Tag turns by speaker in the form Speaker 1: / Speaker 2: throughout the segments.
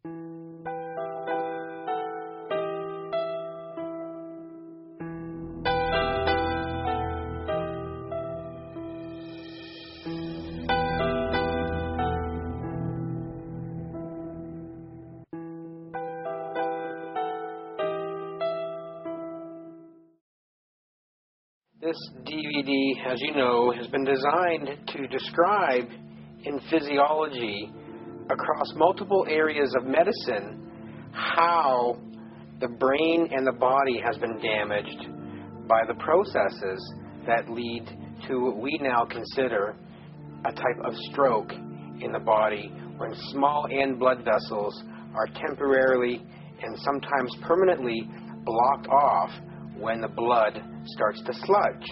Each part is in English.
Speaker 1: This DVD, as you know, has been designed to describe in physiology across multiple areas of medicine how the brain and the body has been damaged by the processes that lead to what we now consider a type of stroke in the body, when small end blood vessels are temporarily and sometimes permanently blocked off when the blood starts to sludge.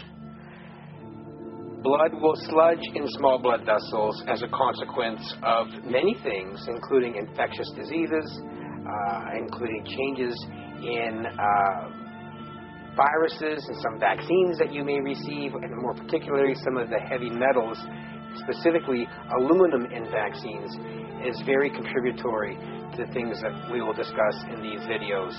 Speaker 1: Blood will sludge in small blood vessels as a consequence of many things, including infectious diseases, including changes in viruses and some vaccines that you may receive, and more particularly some of the heavy metals, specifically aluminum in vaccines, is very contributory to the things that we will discuss in these videos.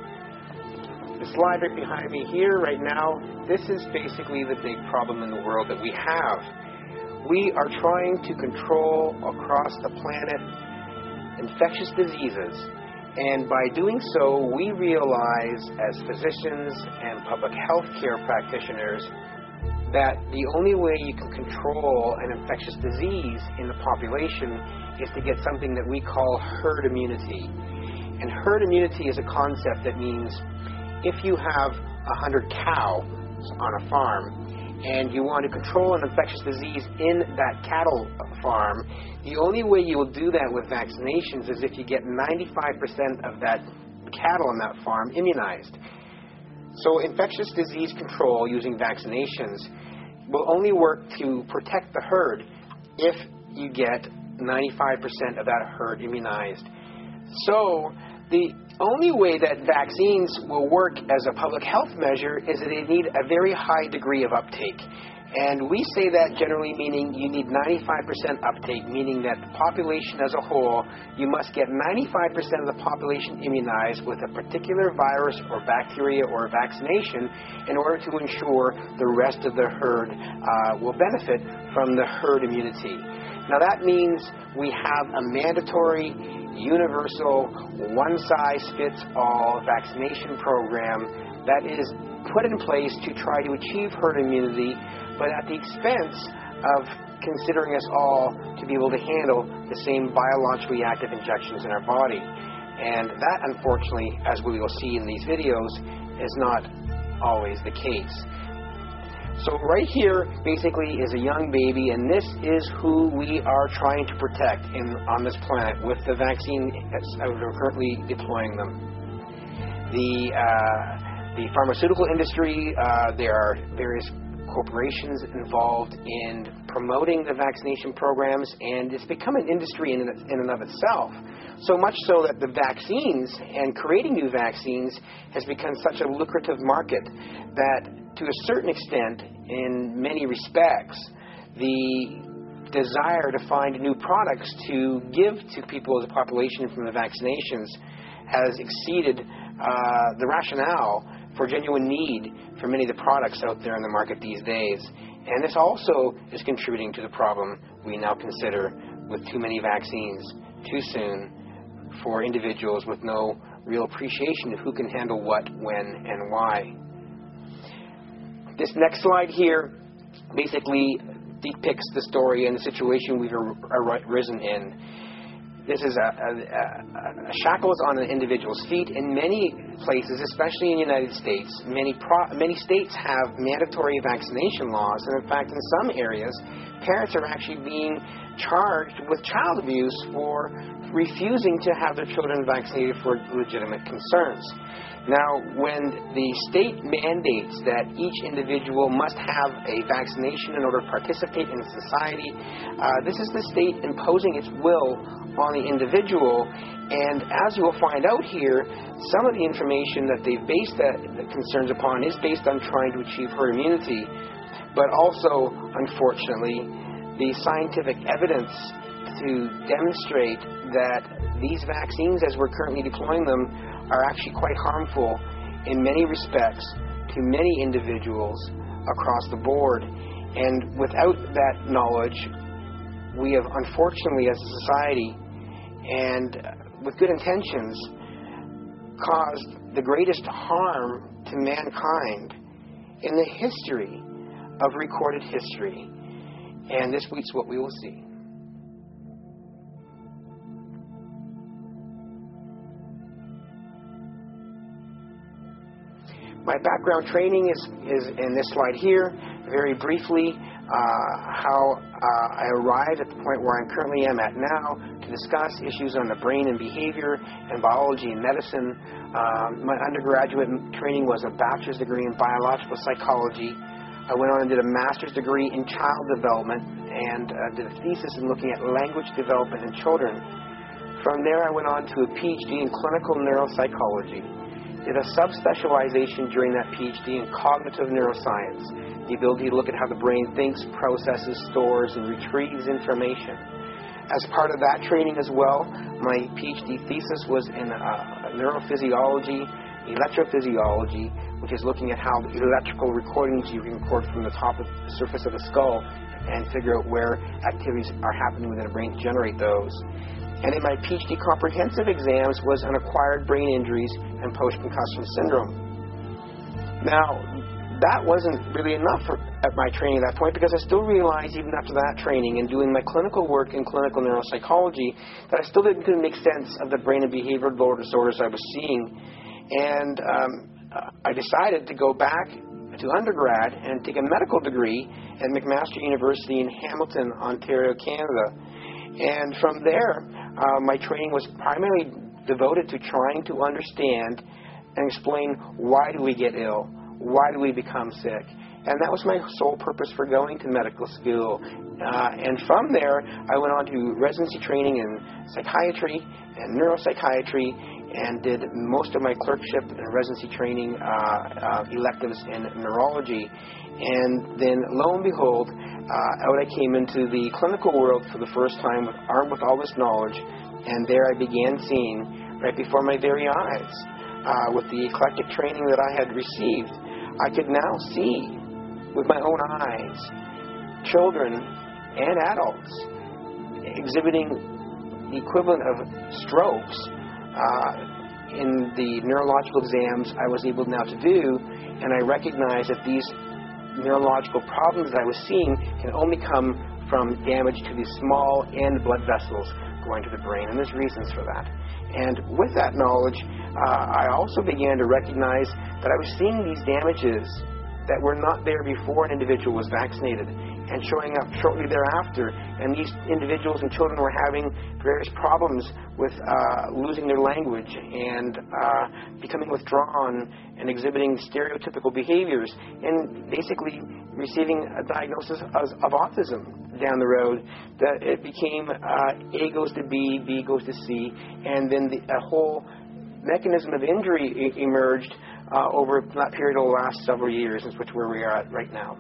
Speaker 1: The slide right behind me here right now, this is basically the big problem in the world that we have. We are trying to control across the planet infectious diseases, and by doing so, we realize as physicians and public health care practitioners that the only way you can control an infectious disease in the population is to get something that we call herd immunity. And herd immunity is a concept that means if you have 100 cows on a farm and you want to control an infectious disease in that cattle farm, the only way you will do that with vaccinations is if you get 95% of that cattle on that farm immunized. So infectious disease control using vaccinations will only work to protect the herd if you get 95% of that herd immunized. So the only way that vaccines will work as a public health measure is that they need a very high degree of uptake. And we say that generally meaning you need 95% uptake, meaning that the population as a whole, you must get 95% of the population immunized with a particular virus or bacteria or vaccination in order to ensure the rest of the herd will benefit from the herd immunity. Now that means we have a mandatory, universal, one-size-fits-all vaccination program that is put in place to try to achieve herd immunity, but at the expense of considering us all to be able to handle the same biologically active injections in our body. And that, unfortunately, as we will see in these videos, is not always the case. So right here, basically, is a young baby, and this is who we are trying to protect on this planet with the vaccine as we're currently deploying them. The pharmaceutical industry, there are various corporations involved in promoting the vaccination programs, and it's become an industry in and of itself. So much so that the vaccines and creating new vaccines has become such a lucrative market that, to a certain extent, in many respects, the desire to find new products to give to people as a population from the vaccinations has exceeded the rationale for genuine need for many of the products out there in the market these days. And this also is contributing to the problem we now consider with too many vaccines too soon for individuals with no real appreciation of who can handle what, when, and why. This next slide here basically depicts the story and the situation we've arisen in. This is shackles on an individual's feet. In many places, especially in the United States, many states have mandatory vaccination laws, and in fact, in some areas, parents are actually being charged with child abuse for refusing to have their children vaccinated for legitimate concerns. Now, when the state mandates that each individual must have a vaccination in order to participate in society, this is the state imposing its will on the individual. And as you will find out here, some of the information that they've based the concerns upon is based on trying to achieve herd immunity. But also, unfortunately, the scientific evidence to demonstrate that these vaccines, as we're currently deploying them, are actually quite harmful in many respects to many individuals across the board. And without that knowledge, we have, unfortunately, as a society, and with good intentions, caused the greatest harm to mankind in the history of recorded history. And this week's what we will see. My background training is in this slide here. Very briefly, how I arrived at the point where I currently am at now to discuss issues on the brain and behavior and biology and medicine. My undergraduate training was a bachelor's degree in biological psychology. I went on and did a master's degree in child development and did a thesis in looking at language development in children. From there, I went on to a PhD in clinical neuropsychology. Did a subspecialization during that PhD in cognitive neuroscience, the ability to look at how the brain thinks, processes, stores, and retrieves information. As part of that training as well, my PhD thesis was in neurophysiology, electrophysiology, which is looking at how electrical recordings you can record from the top of the surface of the skull and figure out where activities are happening within the brain to generate those. And in my PhD comprehensive exams was on acquired brain injuries and post-concussion syndrome. Now, that wasn't really enough at my training at that point, because I still realized, even after that training and doing my clinical work in clinical neuropsychology, that I still didn't make sense of the brain and behavioral disorders I was seeing. And I decided to go back to undergrad and take a medical degree at McMaster University in Hamilton, Ontario, Canada. And from there, my training was primarily devoted to trying to understand and explain, why do we get ill? Why do we become sick? And that was my sole purpose for going to medical school. And from there, I went on to residency training in psychiatry and neuropsychiatry, and did most of my clerkship and residency training electives in neurology. And then, lo and behold, out I came into the clinical world for the first time, armed with all this knowledge, and there I began seeing, right before my very eyes, with the eclectic training that I had received, I could now see with my own eyes children and adults exhibiting the equivalent of strokes in the neurological exams I was able now to do, and I recognized that these neurological problems that I was seeing can only come from damage to the small end blood vessels going to the brain, and there's reasons for that. And with that knowledge, I also began to recognize that I was seeing these damages that were not there before an individual was vaccinated, and showing up shortly thereafter, and these individuals and children were having various problems with losing their language and becoming withdrawn and exhibiting stereotypical behaviors, and basically receiving a diagnosis of autism down the road. That it became A goes to B, B goes to C, and then a whole mechanism of injury emerged over that period of the last several years, is where we are at right now.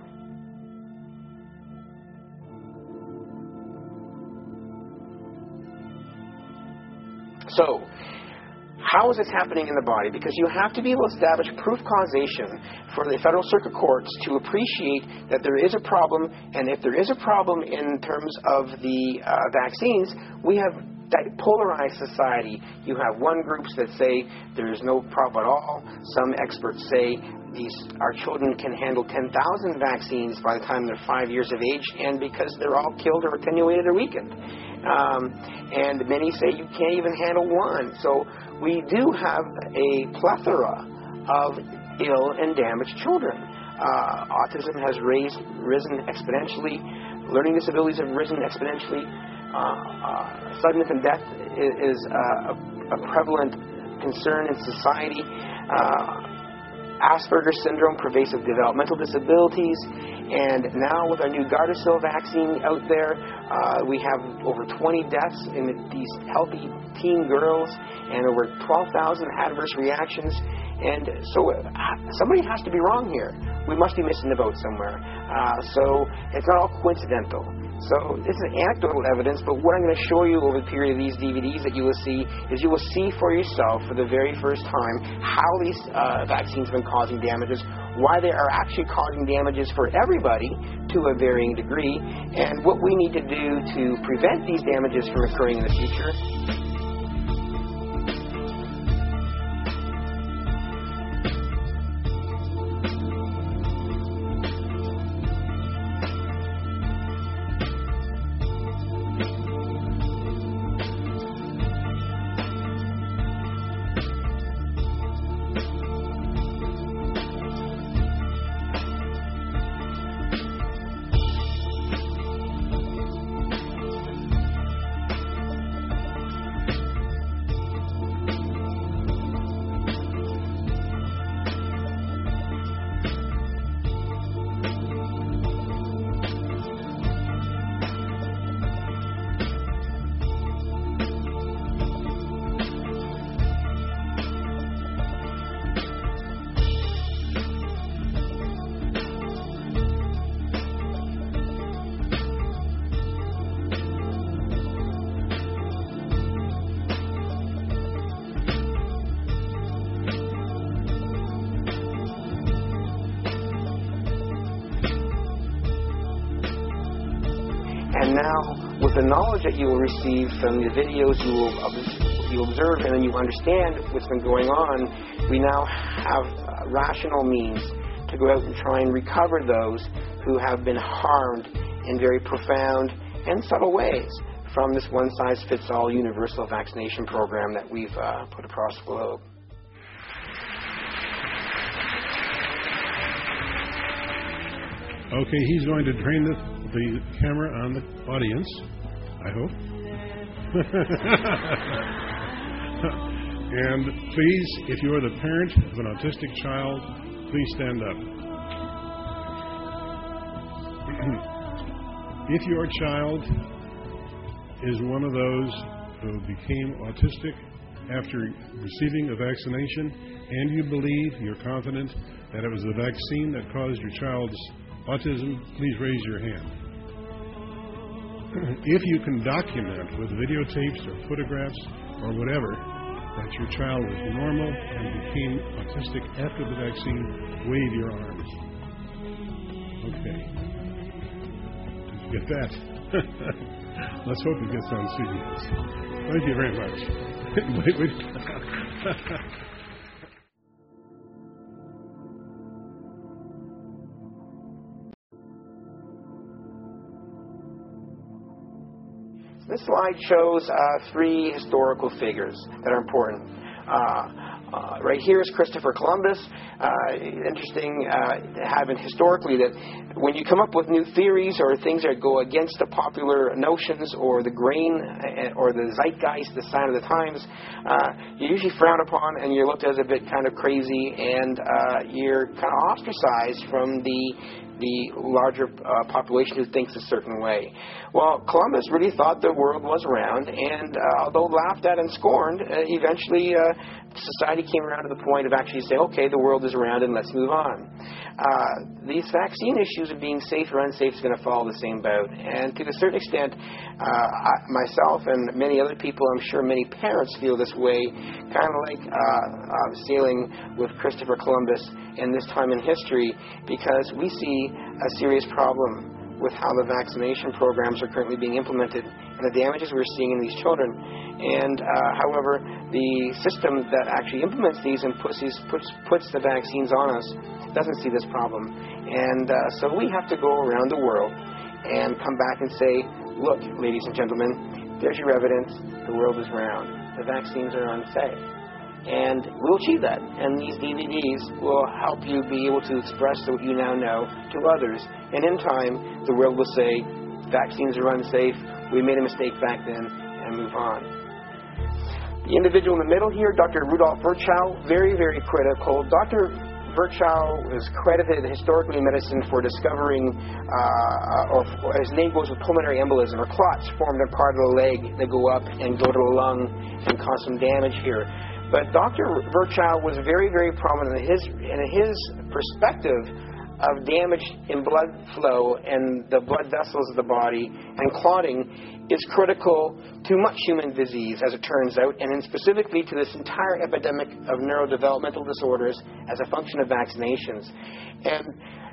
Speaker 1: So, how is this happening in the body? Because you have to be able to establish proof causation for the federal circuit courts to appreciate that there is a problem, and if there is a problem in terms of the vaccines, we have polarized society. You have one groups that say there is no problem at all. Some experts say our children can handle 10,000 vaccines by the time they're 5 years of age, and because they're all killed or attenuated or weakened. And many say you can't even handle one. So we do have a plethora of ill and damaged children. Autism has risen exponentially. Learning disabilities have risen exponentially. Sudden infant death is a prevalent concern in society. Asperger's syndrome, pervasive developmental disabilities, and now with our new Gardasil vaccine out there, we have over 20 deaths in these healthy teen girls and over 12,000 adverse reactions. And so somebody has to be wrong here. We must be missing the boat somewhere. So it's not all coincidental. So this is anecdotal evidence, but what I'm going to show you over the period of these DVDs that you will see is you will see for yourself for the very first time how these vaccines have been causing damages, why they are actually causing damages for everybody to a varying degree, and what we need to do to prevent these damages from occurring in the future. And now, with the knowledge that you will receive from the videos you observe, and then you understand what's been going on, we now have rational means to go out and try and recover those who have been harmed in very profound and subtle ways from this one-size-fits-all universal vaccination program that we've put across the globe.
Speaker 2: Okay, he's going to train the camera on the audience, I hope. And please, if you are the parent of an autistic child, please stand up. If your child is one of those who became autistic after receiving a vaccination, and you believe, you're confident, that it was the vaccine that caused your child's autism, please raise your hand. If you can document with videotapes or photographs or whatever that your child was normal and became autistic after the vaccine, wave your arms. Okay. Did you get that? Let's hope it gets on CBS. Thank you very much. wait.
Speaker 1: This slide shows three historical figures that are important. Right here is Christopher Columbus. Interesting having historically that when you come up with new theories or things that go against the popular notions or the grain or the zeitgeist, the sign of the times, you're usually frowned upon and you're looked at as a bit kind of crazy, and you're kind of ostracized from the larger population who thinks a certain way. Well, Columbus really thought the world was round, and although laughed at and scorned, eventually society came around to the point of actually saying, okay, the world is round and let's move on. These vaccine issues of being safe or unsafe is going to follow the same boat, and to a certain extent, myself and many other people, I'm sure many parents feel this way, kind of like sailing with Christopher Columbus in this time in history, because we see a serious problem with how the vaccination programs are currently being implemented and the damages we're seeing in these children. And however, the system that actually implements these and puts the vaccines on us doesn't see this problem. And so we have to go around the world and come back and say, look, ladies and gentlemen, there's your evidence. The world is round. The vaccines are unsafe. And we'll achieve that. And these DVDs will help you be able to express what you now know to others. And in time, the world will say, vaccines are unsafe, we made a mistake back then, and move on. The individual in the middle here, Dr. Rudolf Virchow, very, very critical. Dr. Virchow is credited historically in medicine for discovering, or his name goes with pulmonary embolism, or clots formed in part of the leg that go up and go to the lung and cause some damage here. But Dr. Virchow was very, very prominent in his perspective of damage in blood flow and the blood vessels of the body and clotting is critical to much human disease, as it turns out, and specifically to this entire epidemic of neurodevelopmental disorders as a function of vaccinations. And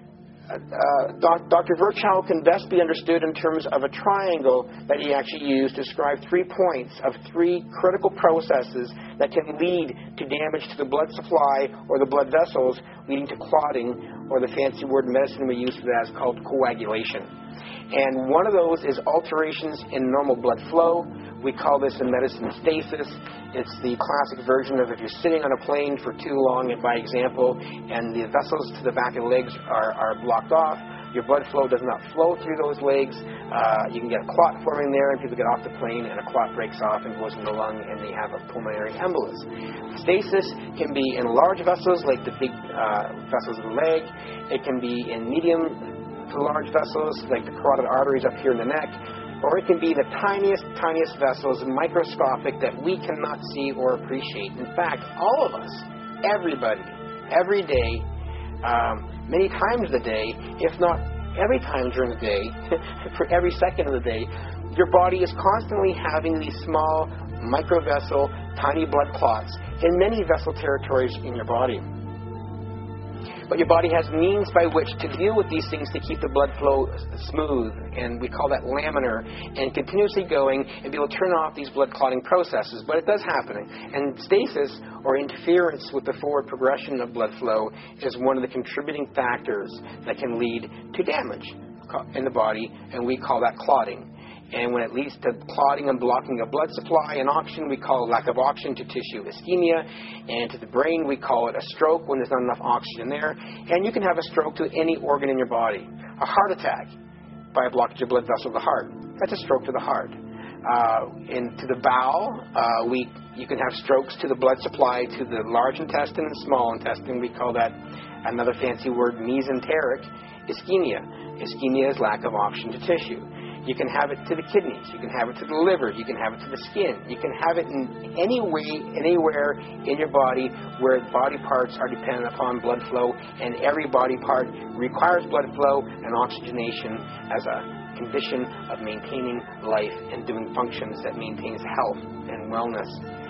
Speaker 1: Dr. Virchow can best be understood in terms of a triangle that he actually used to describe 3 points of 3 critical processes that can lead to damage to the blood supply or the blood vessels, leading to clotting, or the fancy word in medicine we use for that is called coagulation. And one of those is alterations in normal blood flow. We call this in medicine stasis. It's the classic version of if you're sitting on a plane for too long, by example, and the vessels to the back of the legs are blocked off, your blood flow does not flow through those legs. You can get a clot forming there, and people get off the plane, and a clot breaks off and goes in the lung, and they have a pulmonary embolus. Stasis can be in large vessels, like the big vessels of the leg. It can be in medium to large vessels, like the carotid arteries up here in the neck. Or it can be the tiniest vessels, microscopic, that we cannot see or appreciate. In fact, all of us, everybody, every day, many times a day, if not every time during the day, for every second of the day, your body is constantly having these small microvessel, tiny blood clots in many vessel territories in your body. But your body has means by which to deal with these things to keep the blood flow smooth, and we call that laminar, and continuously going and be able to turn off these blood clotting processes. But it does happen. And stasis, or interference with the forward progression of blood flow, is one of the contributing factors that can lead to damage in the body, and we call that clotting. And when it leads to clotting and blocking of blood supply and oxygen, we call it lack of oxygen to tissue ischemia. And to the brain, we call it a stroke when there's not enough oxygen there. And you can have a stroke to any organ in your body. A heart attack by a blockage of blood vessel to the heart. That's a stroke to the heart. And to the bowel, you can have strokes to the blood supply to the large intestine and small intestine. We call that, another fancy word, mesenteric ischemia. Ischemia is lack of oxygen to tissue. You can have it to the kidneys. You can have it to the liver. You can have it to the skin. You can have it in any way, anywhere in your body where body parts are dependent upon blood flow, and every body part requires blood flow and oxygenation as a condition of maintaining life and doing functions that maintains health and wellness.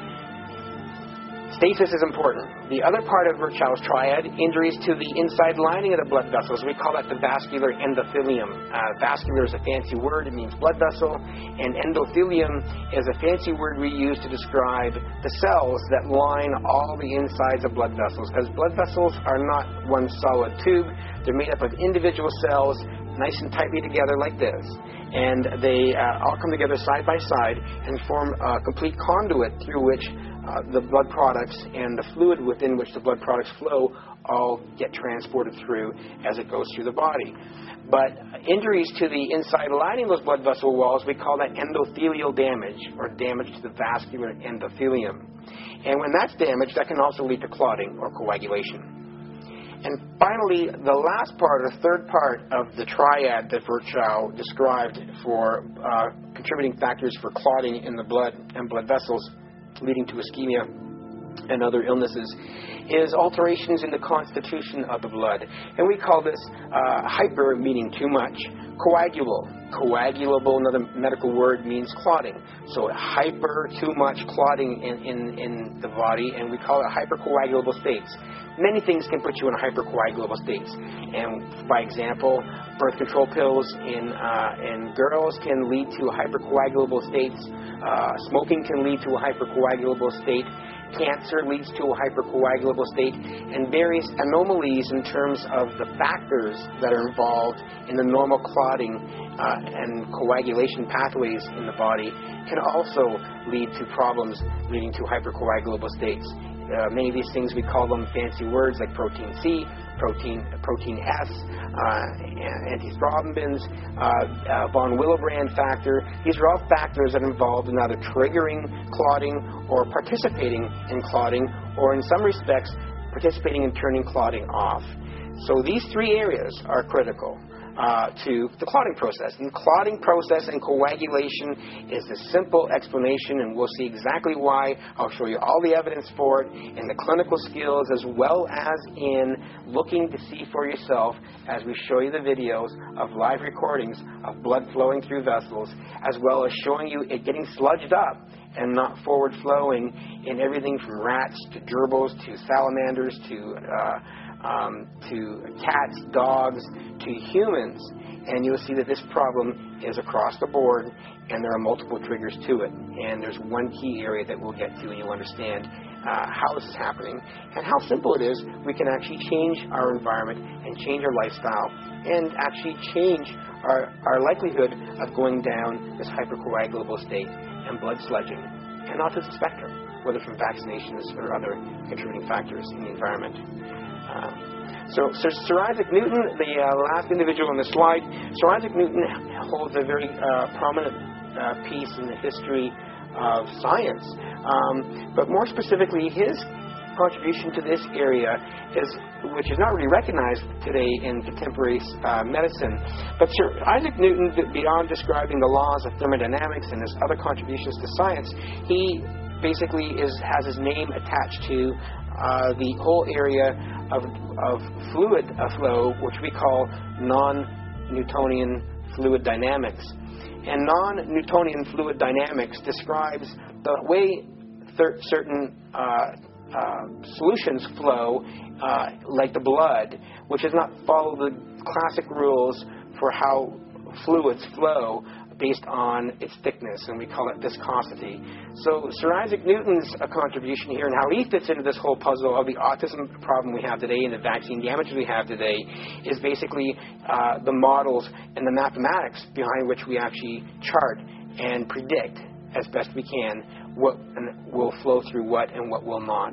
Speaker 1: Stasis is important. The other part of Virchow's triad, injuries to the inside lining of the blood vessels, we call that the vascular endothelium. Vascular is a fancy word. It means blood vessel. And endothelium is a fancy word we use to describe the cells that line all the insides of blood vessels. Because blood vessels are not one solid tube. They're made up of individual cells, nice and tightly together like this. And they all come together side by side and form a complete conduit through which the blood products and the fluid within which the blood products flow all get transported through as it goes through the body. But injuries to the inside lining of those blood vessel walls, we call that endothelial damage, or damage to the vascular endothelium. And when that's damaged, that can also lead to clotting or coagulation. And finally, the last part, or third part of the triad that Virchow described for contributing factors for clotting in the blood and blood vessels, leading to ischemia and other illnesses, is alterations in the constitution of the blood. And we call this hyper, meaning too much, coagulable, another medical word, means clotting. So hyper, too much clotting in the body, and we call it hypercoagulable states. Many things can put you in hypercoagulable states. And by example, birth control pills in girls can lead to hypercoagulable states. Smoking can lead to a hypercoagulable state. Cancer leads to a hypercoagulable state, and various anomalies in terms of the factors that are involved in the normal clotting and coagulation pathways in the body can also lead to problems leading to hypercoagulable states. Many of these things, we call them fancy words like protein C, protein S, antithrombins, von Willebrand factor. These are all factors that are involved in either triggering clotting or participating in clotting, or in some respects, participating in turning clotting off. So these three areas are critical. to the clotting process. And the clotting process and coagulation is a simple explanation, and we'll see exactly why. I'll show you all the evidence for it in the clinical skills, as well as in looking to see for yourself as we show you the videos of live recordings of blood flowing through vessels, as well as showing you it getting sludged up and not forward flowing in everything from rats to gerbils to salamanders to cats, dogs, to humans. And you'll see that this problem is across the board, and there are multiple triggers to it. And there's one key area that we'll get to, and you'll understand how this is happening and how simple it is. We can actually change our environment and change our lifestyle and actually change our likelihood of going down this hypercoagulable state and blood sludging and autism spectrum, whether from vaccinations or other contributing factors in the environment. So Sir Isaac Newton, the last individual on the slide, Sir Isaac Newton holds a very prominent piece in the history of science. But more specifically, his contribution to this area which is not really recognized today in contemporary medicine. But Sir Isaac Newton, beyond describing the laws of thermodynamics and his other contributions to science, he basically has his name attached to the whole area of fluid flow, which we call non-Newtonian fluid dynamics. And non-Newtonian fluid dynamics describes the way certain solutions flow, like the blood, which does not follow the classic rules for how fluids flow based on its thickness, and we call it viscosity. So Sir Isaac Newton's contribution here and how he fits into this whole puzzle of the autism problem we have today and the vaccine damage we have today is basically the models and the mathematics behind which we actually chart and predict as best we can what will flow through what and what will not.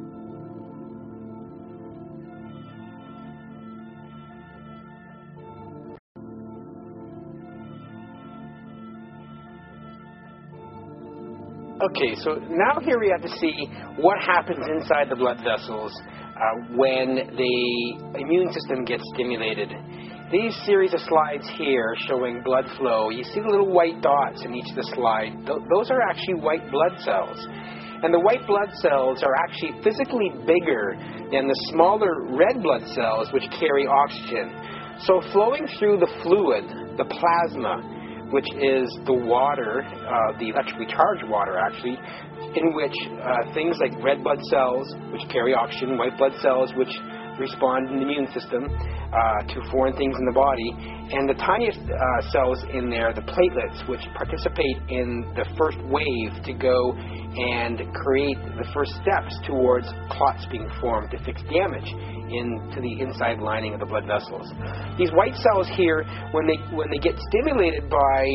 Speaker 1: Okay, so now here we have to see what happens inside the blood vessels when the immune system gets stimulated. These series of slides here showing blood flow, you see the little white dots in each of the slide. Those are actually white blood cells. And the white blood cells are actually physically bigger than the smaller red blood cells which carry oxygen. So flowing through the fluid, the plasma, which is the water, the electrically charged water actually, in which things like red blood cells, which carry oxygen, white blood cells, which respond in the immune system to foreign things in the body, and the tiniest cells in there, the platelets, which participate in the first wave to go and create the first steps towards clots being formed to fix damage into the inside lining of the blood vessels. These white cells here, when they get stimulated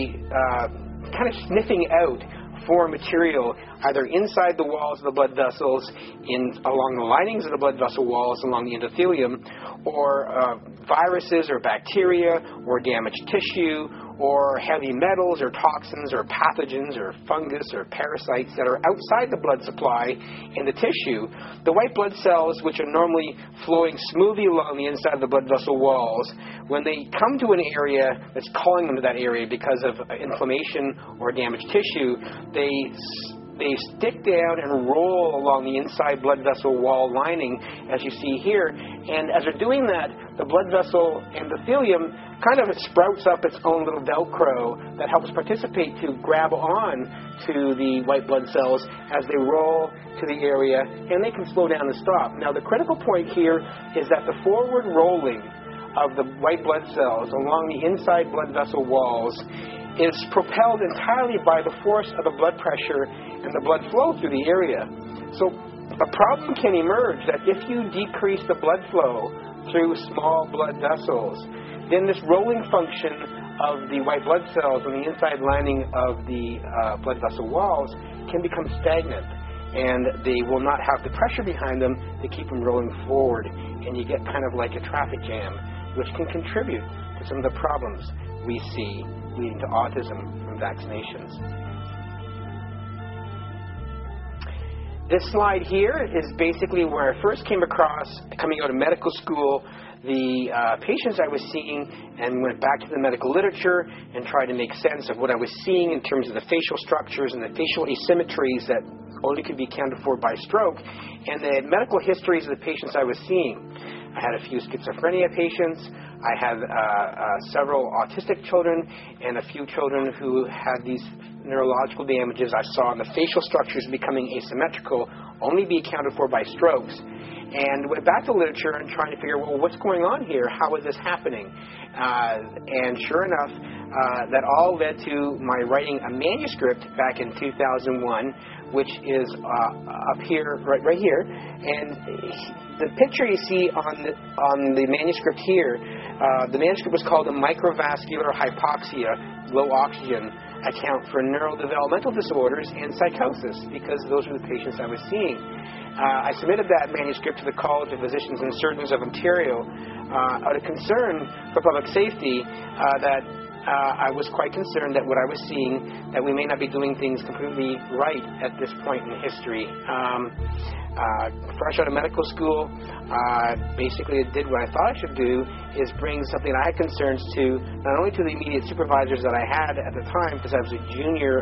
Speaker 1: by kind of sniffing out foreign material, either inside the walls of the blood vessels, along the linings of the blood vessel walls, along the endothelium, or viruses or bacteria or damaged tissue, or heavy metals or toxins or pathogens or fungus or parasites that are outside the blood supply in the tissue, the white blood cells, which are normally flowing smoothly along the inside of the blood vessel walls, when they come to an area that's calling them to that area because of inflammation or damaged tissue, they stick down and roll along the inside blood vessel wall lining, as you see here. And as they're doing that, the blood vessel endothelium kind of sprouts up its own little Velcro that helps participate to grab on to the white blood cells as they roll to the area, and they can slow down and stop. Now, the critical point here is that the forward rolling of the white blood cells along the inside blood vessel walls is propelled entirely by the force of the blood pressure and the blood flow through the area. So a problem can emerge that if you decrease the blood flow through small blood vessels, then this rolling function of the white blood cells on the inside lining of the blood vessel walls can become stagnant, and they will not have the pressure behind them to keep them rolling forward, and you get kind of like a traffic jam, which can contribute to some of the problems we see leading to autism from vaccinations. This slide here is basically where I first came across, coming out of medical school, the patients I was seeing, and went back to the medical literature and tried to make sense of what I was seeing in terms of the facial structures and the facial asymmetries that only can be accounted for by stroke, and the medical histories of the patients I was seeing. I had a few schizophrenia patients. I had several autistic children and a few children who had these neurological damages I saw in the facial structures becoming asymmetrical, only be accounted for by strokes. And went back to literature and trying to figure, well, what's going on here? How is this happening? And sure enough, that all led to my writing a manuscript back in 2001, which is up here, right here. And the picture you see on the manuscript here, the manuscript was called A Microvascular Hypoxia, Low Oxygen Account for Neurodevelopmental Disorders and Psychosis, because those were the patients I was seeing. I submitted that manuscript to the College of Physicians and Surgeons of Ontario out of concern for public safety that I was quite concerned that what I was seeing, that we may not be doing things completely right at this point in history. Fresh out of medical school, basically did what I thought I should do, is bring something I had concerns to, not only to the immediate supervisors that I had at the time, because I was a junior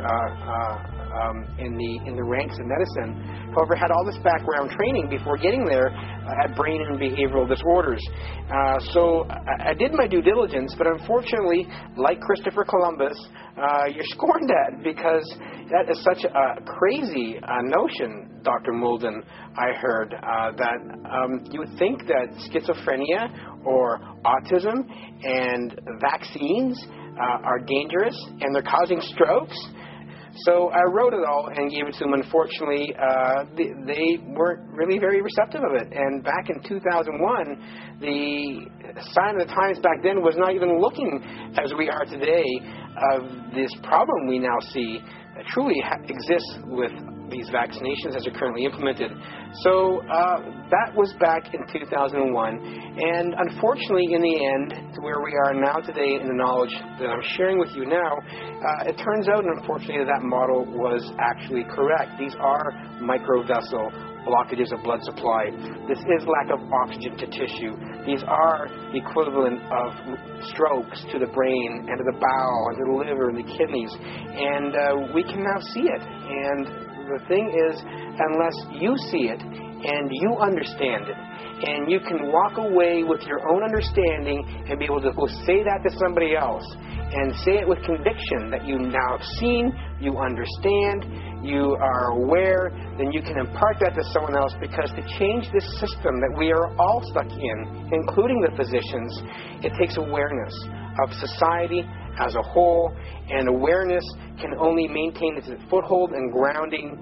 Speaker 1: in the ranks of medicine. However, had all this background training before getting there at brain and behavioral disorders. So I did my due diligence, but unfortunately, like Christopher Columbus, you're scorned at, because that is such a crazy notion, Dr. Moulden, I heard, that you would think that schizophrenia or autism and vaccines are dangerous and they're causing strokes. So I wrote it all and gave it to them. Unfortunately, they weren't really very receptive of it. And back in 2001, the sign of the times back then was not even looking as we are today of this problem we now see that truly exists with these vaccinations as they're currently implemented. So that was back in 2001. And unfortunately, in the end, to where we are now today in the knowledge that I'm sharing with you now, it turns out, unfortunately, that model was actually correct. These are microvessel blockages of blood supply. This is lack of oxygen to tissue. These are the equivalent of strokes to the brain and to the bowel and to the liver and the kidneys. And we can now see it. And the thing is, unless you see it and you understand it, and you can walk away with your own understanding and be able to go say that to somebody else and say it with conviction that you now have seen, you understand, you are aware, then you can impart that to someone else, because to change this system that we are all stuck in, including the physicians, it takes awareness of society as a whole, and awareness can only maintain its foothold and grounding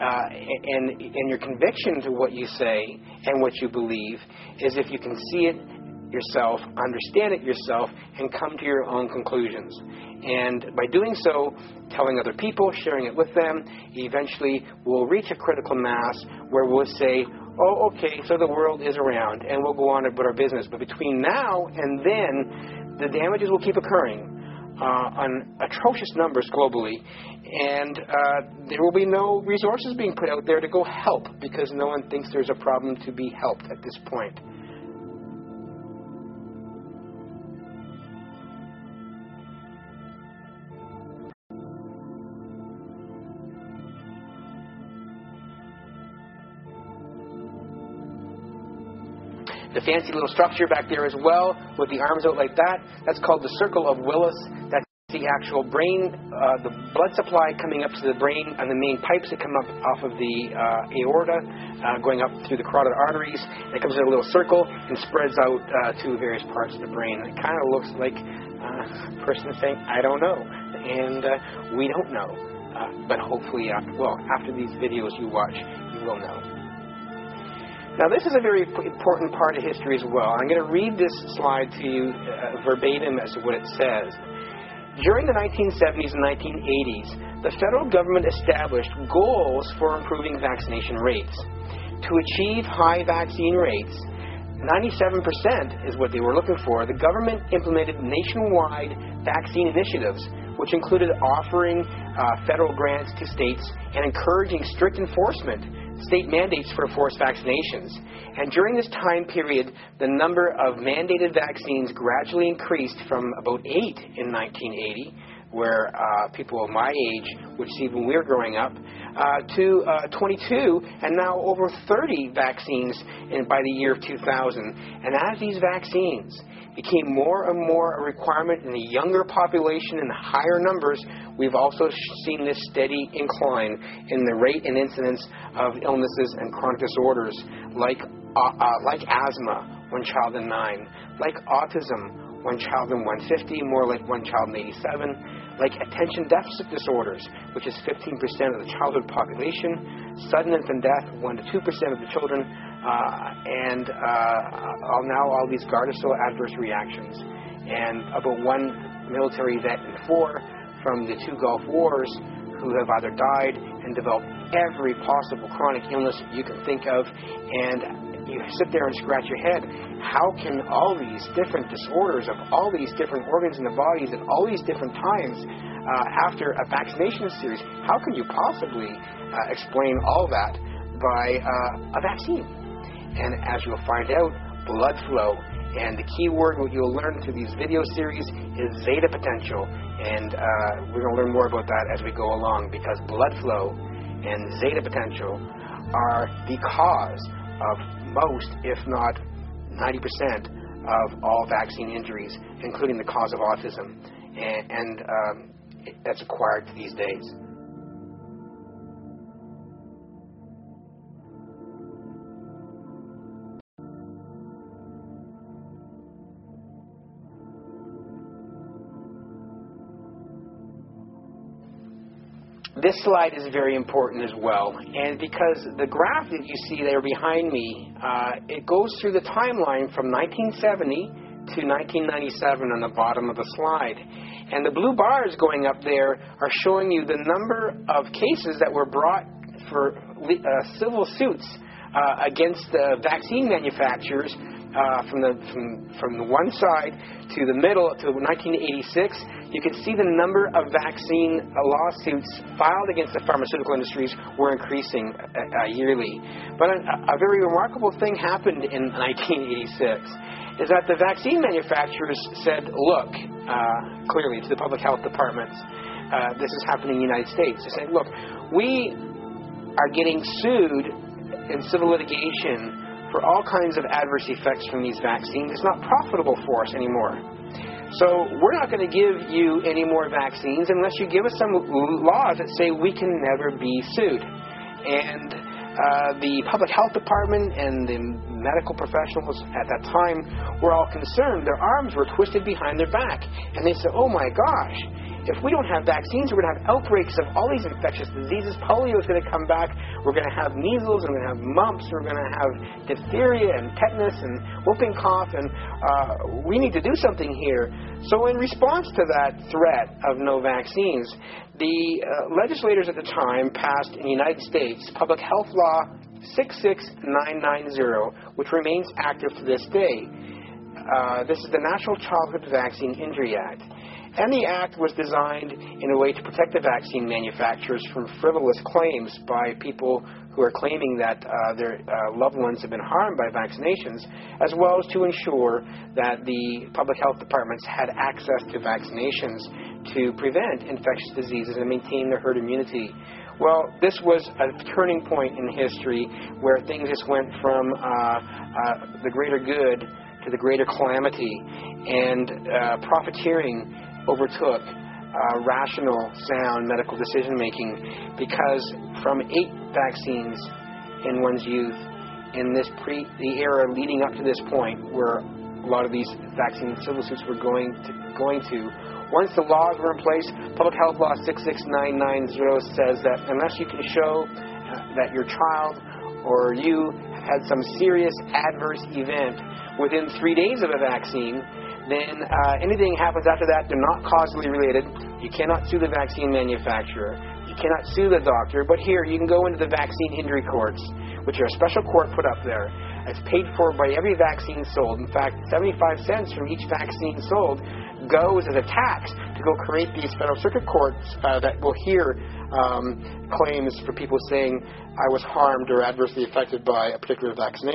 Speaker 1: and your conviction to what you say and what you believe is if you can see it yourself, understand it yourself, and come to your own conclusions. And by doing so, telling other people, sharing it with them, eventually we'll reach a critical mass where we'll say, oh, okay, so the world is around, and we'll go on about our business. But between now and then, the damages will keep occurring on atrocious numbers globally, and there will be no resources being put out there to go help, because no one thinks there's a problem to be helped at this point. The fancy little structure back there as well, with the arms out like that, that's called the Circle of Willis. That's the actual brain, the blood supply coming up to the brain, and the main pipes that come up off of the aorta, going up through the carotid arteries. It comes in a little circle and spreads out to various parts of the brain. It kind of looks like a person saying, I don't know. And we don't know. But hopefully, after these videos you watch, you will know. Now, this is a very important part of history as well. I'm going to read this slide to you verbatim as to what it says. During the 1970s and 1980s, the federal government established goals for improving vaccination rates. To achieve high vaccine rates, 97% is what they were looking for, the government implemented nationwide vaccine initiatives, which included offering federal grants to states and encouraging strict enforcement state mandates for forced vaccinations. And during this time period, the number of mandated vaccines gradually increased from about 8 in 1980, where people of my age would see when we were growing up, to 22, and now over 30 vaccines by the year 2000. And as these vaccines became more and more a requirement in the younger population and higher numbers, we've also seen this steady incline in the rate and incidence of illnesses and chronic disorders like asthma, one child in 9, like autism, one child in 150, more like one child in 87, like attention deficit disorders, which is 15% of the childhood population, sudden infant death, 1 to 2% of the children, and now all these Gardasil adverse reactions. And about 1 military vet in 4 from the 2 Gulf Wars who have either died and developed every possible chronic illness you can think of. And you sit there and scratch your head. How can all these different disorders of all these different organs in the bodies at all these different times after a vaccination series, how can you possibly explain all that by a vaccine? And as you'll find out, blood flow. And the key word what you'll learn through these video series is zeta potential. And we're going to learn more about that as we go along, because blood flow and zeta potential are the cause of most, if not 90%, of all vaccine injuries, including the cause of autism. And that's acquired these days. This slide is very important as well, and because the graph that you see there behind me, it goes through the timeline from 1970 to 1997 on the bottom of the slide. And the blue bars going up there are showing you the number of cases that were brought for civil suits against the vaccine manufacturers from the one side to the middle to 1986. You can see the number of vaccine lawsuits filed against the pharmaceutical industries were increasing yearly. But a very remarkable thing happened in 1986 is that the vaccine manufacturers said, look, clearly to the public health departments, this is happening in the United States. They said, look, we are getting sued in civil litigation for all kinds of adverse effects from these vaccines. It's not profitable for us anymore. So we're not going to give you any more vaccines unless you give us some laws that say we can never be sued. And the public health department and the medical professionals at that time were all concerned. Their arms were twisted behind their back. And they said, oh my gosh, if we don't have vaccines, we're going to have outbreaks of all these infectious diseases. Polio is going to come back. We're going to have measles. We're going to have mumps. We're going to have diphtheria and tetanus and whooping cough. And we need to do something here. So in response to that threat of no vaccines, the legislators at the time passed in the United States Public Health Law 66990, which remains active to this day. This is the National Childhood Vaccine Injury Act. And the act was designed in a way to protect the vaccine manufacturers from frivolous claims by people who are claiming that their loved ones have been harmed by vaccinations, as well as to ensure that the public health departments had access to vaccinations to prevent infectious diseases and maintain their herd immunity. Well, this was a turning point in history where things just went from the greater good to the greater calamity, and profiteering overtook rational, sound medical decision-making, because from 8 vaccines in one's youth, in the era leading up to this point, where a lot of these vaccine civil suits were going to, once the laws were in place, Public Health Law 66990 says that unless you can show that your child or you had some serious adverse event within 3 days of a vaccine, then anything happens after that, they're not causally related. You cannot sue the vaccine manufacturer. You cannot sue the doctor. But here, you can go into the vaccine injury courts, which are a special court put up there. It's paid for by every vaccine sold. In fact, 75 cents from each vaccine sold goes as a tax to go create these federal circuit courts that will hear claims for people saying, I was harmed or adversely affected by a particular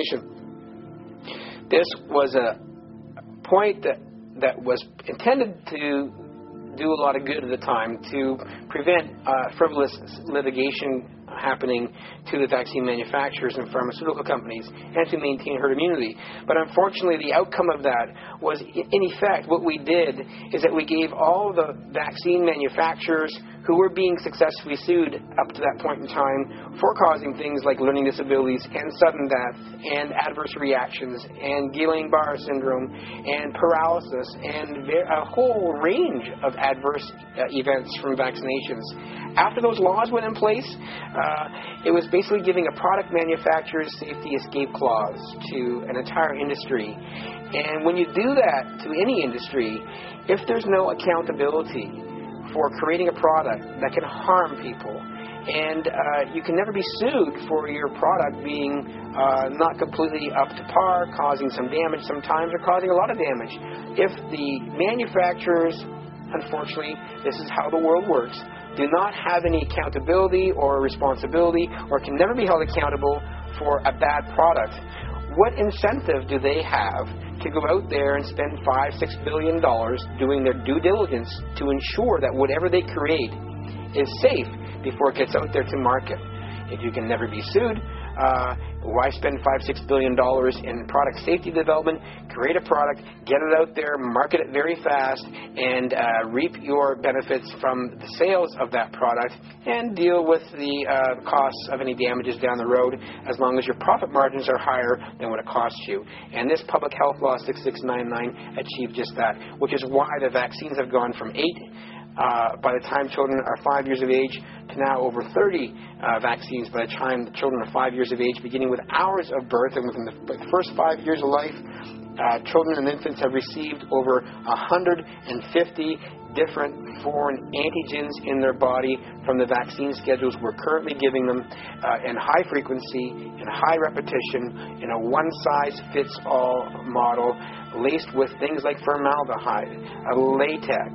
Speaker 1: vaccination. This was a point that was intended to do a lot of good at the time to prevent frivolous litigation happening to the vaccine manufacturers and pharmaceutical companies and to maintain herd immunity. But unfortunately, the outcome of that was, in effect, what we did is that we gave all the vaccine manufacturers who were being successfully sued up to that point in time for causing things like learning disabilities and sudden death and adverse reactions and Guillain-Barré syndrome and paralysis and a whole range of adverse events from vaccinations. After those laws went in place, it was basically giving a product manufacturer's safety escape clause to an entire industry. And when you do that to any industry, if there's no accountability for creating a product that can harm people, and you can never be sued for your product being not completely up to par, causing some damage sometimes, or causing a lot of damage. If the manufacturers, unfortunately, this is how the world works, do not have any accountability or responsibility or can never be held accountable for a bad product, what incentive do they have to go out there and spend $5-6 billion doing their due diligence to ensure that whatever they create is safe before it gets out there to market? If you can never be sued, why spend $5-6 billion in product safety development, create a product, get it out there, market it very fast, and reap your benefits from the sales of that product and deal with the costs of any damages down the road as long as your profit margins are higher than what it costs you. And this Public Health Law 6699 achieved just that, which is why the vaccines have gone from 8 by the time children are 5 years of age to now over 30 vaccines by the time the children are 5 years of age, beginning with hours of birth. And within the first 5 years of life, children and infants have received over 150 different foreign antigens in their body from the vaccine schedules we're currently giving them in high frequency, in high repetition, in a one-size-fits-all model, laced with things like formaldehyde, latex,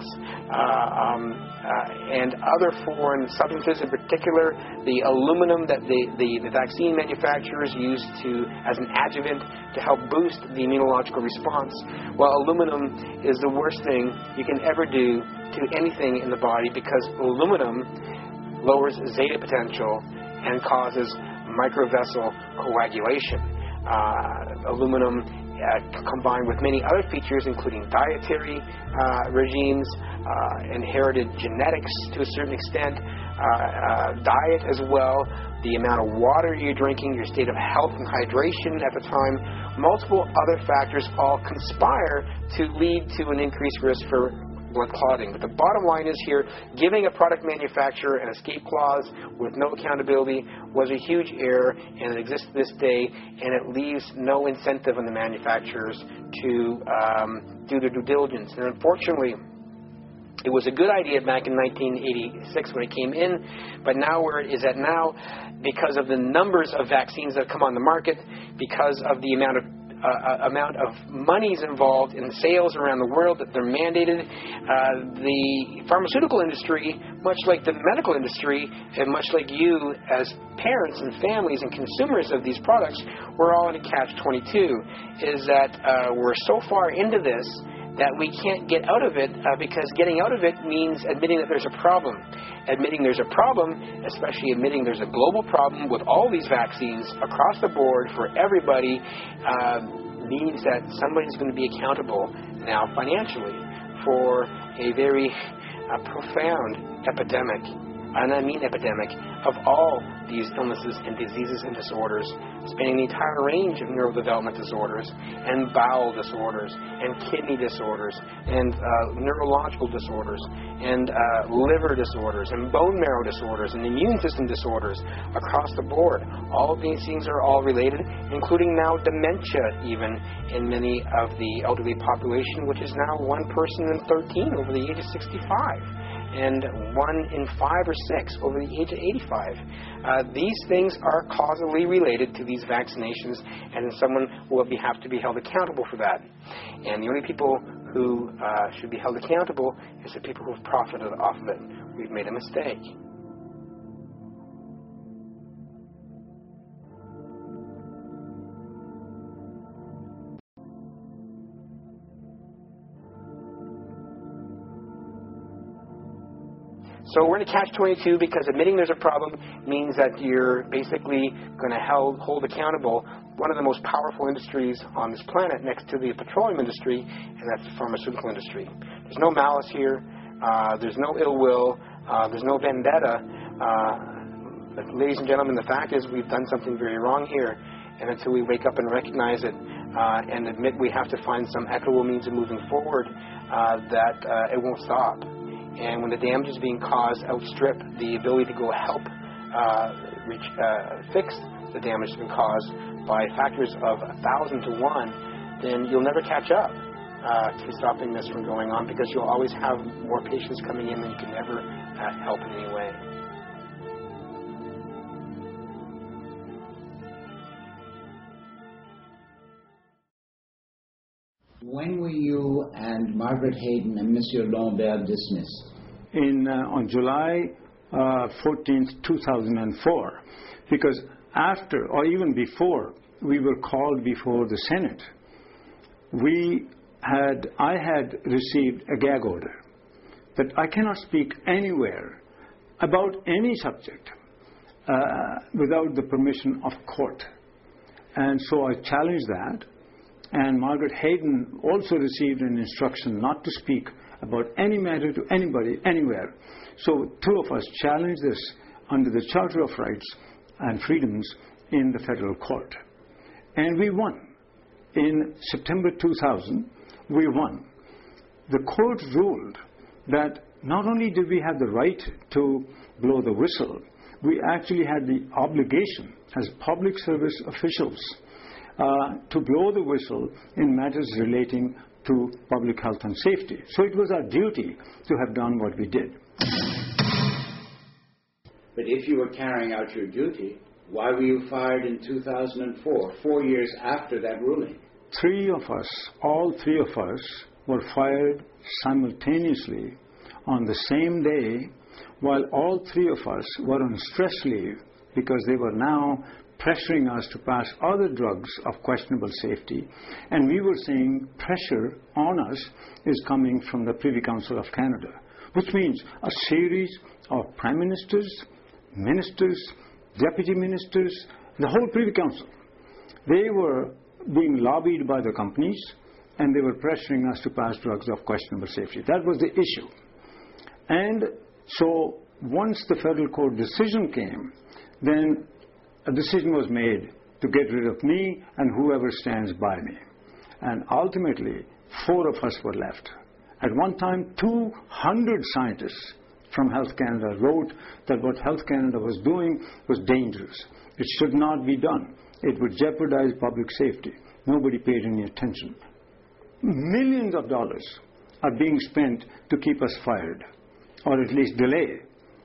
Speaker 1: and other foreign substances, in particular the aluminum that the vaccine manufacturers use as an adjuvant to help boost the immunological response. Well, aluminum is the worst thing you can ever do to anything in the body because aluminum lowers zeta potential and causes microvessel coagulation. Aluminum combined with many other features, including dietary regimes, inherited genetics to a certain extent, diet as well, the amount of water you're drinking, your state of health and hydration at the time, multiple other factors all conspire to lead to an increased risk for blood clotting. But the bottom line is here, giving a product manufacturer an escape clause with no accountability was a huge error, and it exists to this day, and it leaves no incentive on the manufacturers to do their due diligence. And unfortunately, it was a good idea back in 1986 when it came in, but now where it is at now, because of the numbers of vaccines that come on the market, because of the amount of monies involved in sales around the world that they're mandated, the pharmaceutical industry, much like the medical industry, and much like you as parents and families and consumers of these products, we're all in a catch-22, is that we're so far into this that we can't get out of it because getting out of it means admitting that there's a problem. Admitting there's a problem, especially admitting there's a global problem with all these vaccines across the board for everybody, means that somebody's going to be accountable now financially for a very profound epidemic, and I mean epidemic, of all these illnesses and diseases and disorders, spanning the entire range of neurodevelopment disorders and bowel disorders and kidney disorders and neurological disorders and liver disorders and bone marrow disorders and immune system disorders across the board. All of these things are all related, including now dementia even in many of the elderly population, which is now 1 person in 13 over the age of 65. and 1 in 5 or 6 over the age of 85. These things are causally related to these vaccinations, and someone will have to be held accountable for that. And the only people who should be held accountable is the people who have profited off of it. We've made a mistake. So we're in a catch-22 because admitting there's a problem means that you're basically going to hold accountable one of the most powerful industries on this planet next to the petroleum industry, and that's the pharmaceutical industry. There's no malice here. There's no ill will. There's no vendetta. But ladies and gentlemen, the fact is we've done something very wrong here, and until we wake up and recognize it and admit we have to find some equitable means of moving forward, it won't stop. And when the damages being caused outstrip the ability to go help fix the damage that's been caused by factors of 1,000 to 1, then you'll never catch up to stopping this from going on, because you'll always have more patients coming in than you can ever help in any way.
Speaker 3: When were you and Margaret Hayden and Monsieur Lambert dismissed?
Speaker 4: On July 14th, 2004, because after, or even before, we were called before the Senate. I had received a gag order that I cannot speak anywhere about any subject without the permission of court. And so I challenged that. And Margaret Hayden also received an instruction not to speak about any matter to anybody, anywhere. So two of us challenged this under the Charter of Rights and Freedoms in the federal court. And we won. In September 2000, we won. The court ruled that not only did we have the right to blow the whistle, we actually had the obligation as public service officials to blow the whistle in matters relating to public health and safety. So it was our duty to have done what we did.
Speaker 3: But if you were carrying out your duty, why were you fired in 2004, 4 years after that ruling?
Speaker 4: All three of us were fired simultaneously on the same day, while all three of us were on stress leave because they were now pressuring us to pass other drugs of questionable safety. And we were saying pressure on us is coming from the Privy Council of Canada, which means a series of prime ministers, ministers, deputy ministers, the whole Privy Council. They were being lobbied by the companies, and they were pressuring us to pass drugs of questionable safety. That was the issue. And so once the federal court decision came, then a decision was made to get rid of me and whoever stands by me. And ultimately, 4 of us were left. At one time, 200 scientists from Health Canada wrote that what Health Canada was doing was dangerous. It should not be done. It would jeopardize public safety. Nobody paid any attention. Millions of dollars are being spent to keep us fired, or at least delay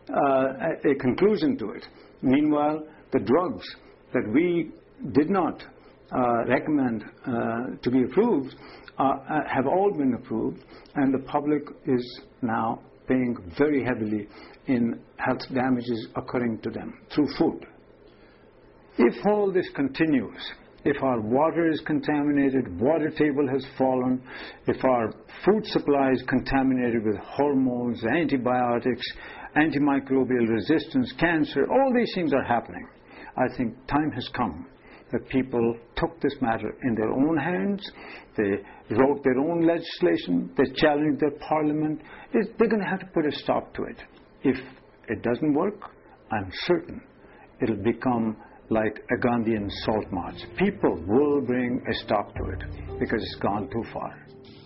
Speaker 4: a conclusion to it. Meanwhile, the drugs that we did not recommend to be approved have all been approved, and the public is now paying very heavily in health damages occurring to them through food. If all this continues, if our water is contaminated, water table has fallen, if our food supply is contaminated with hormones, antibiotics, antimicrobial resistance, cancer, all these things are happening. I think time has come that people took this matter in their own hands. They wrote their own legislation. They challenged their parliament. They're going to have to put a stop to it. If it doesn't work, I'm certain it'll become like a Gandhian salt march. People will bring a stop to it because it's gone too far.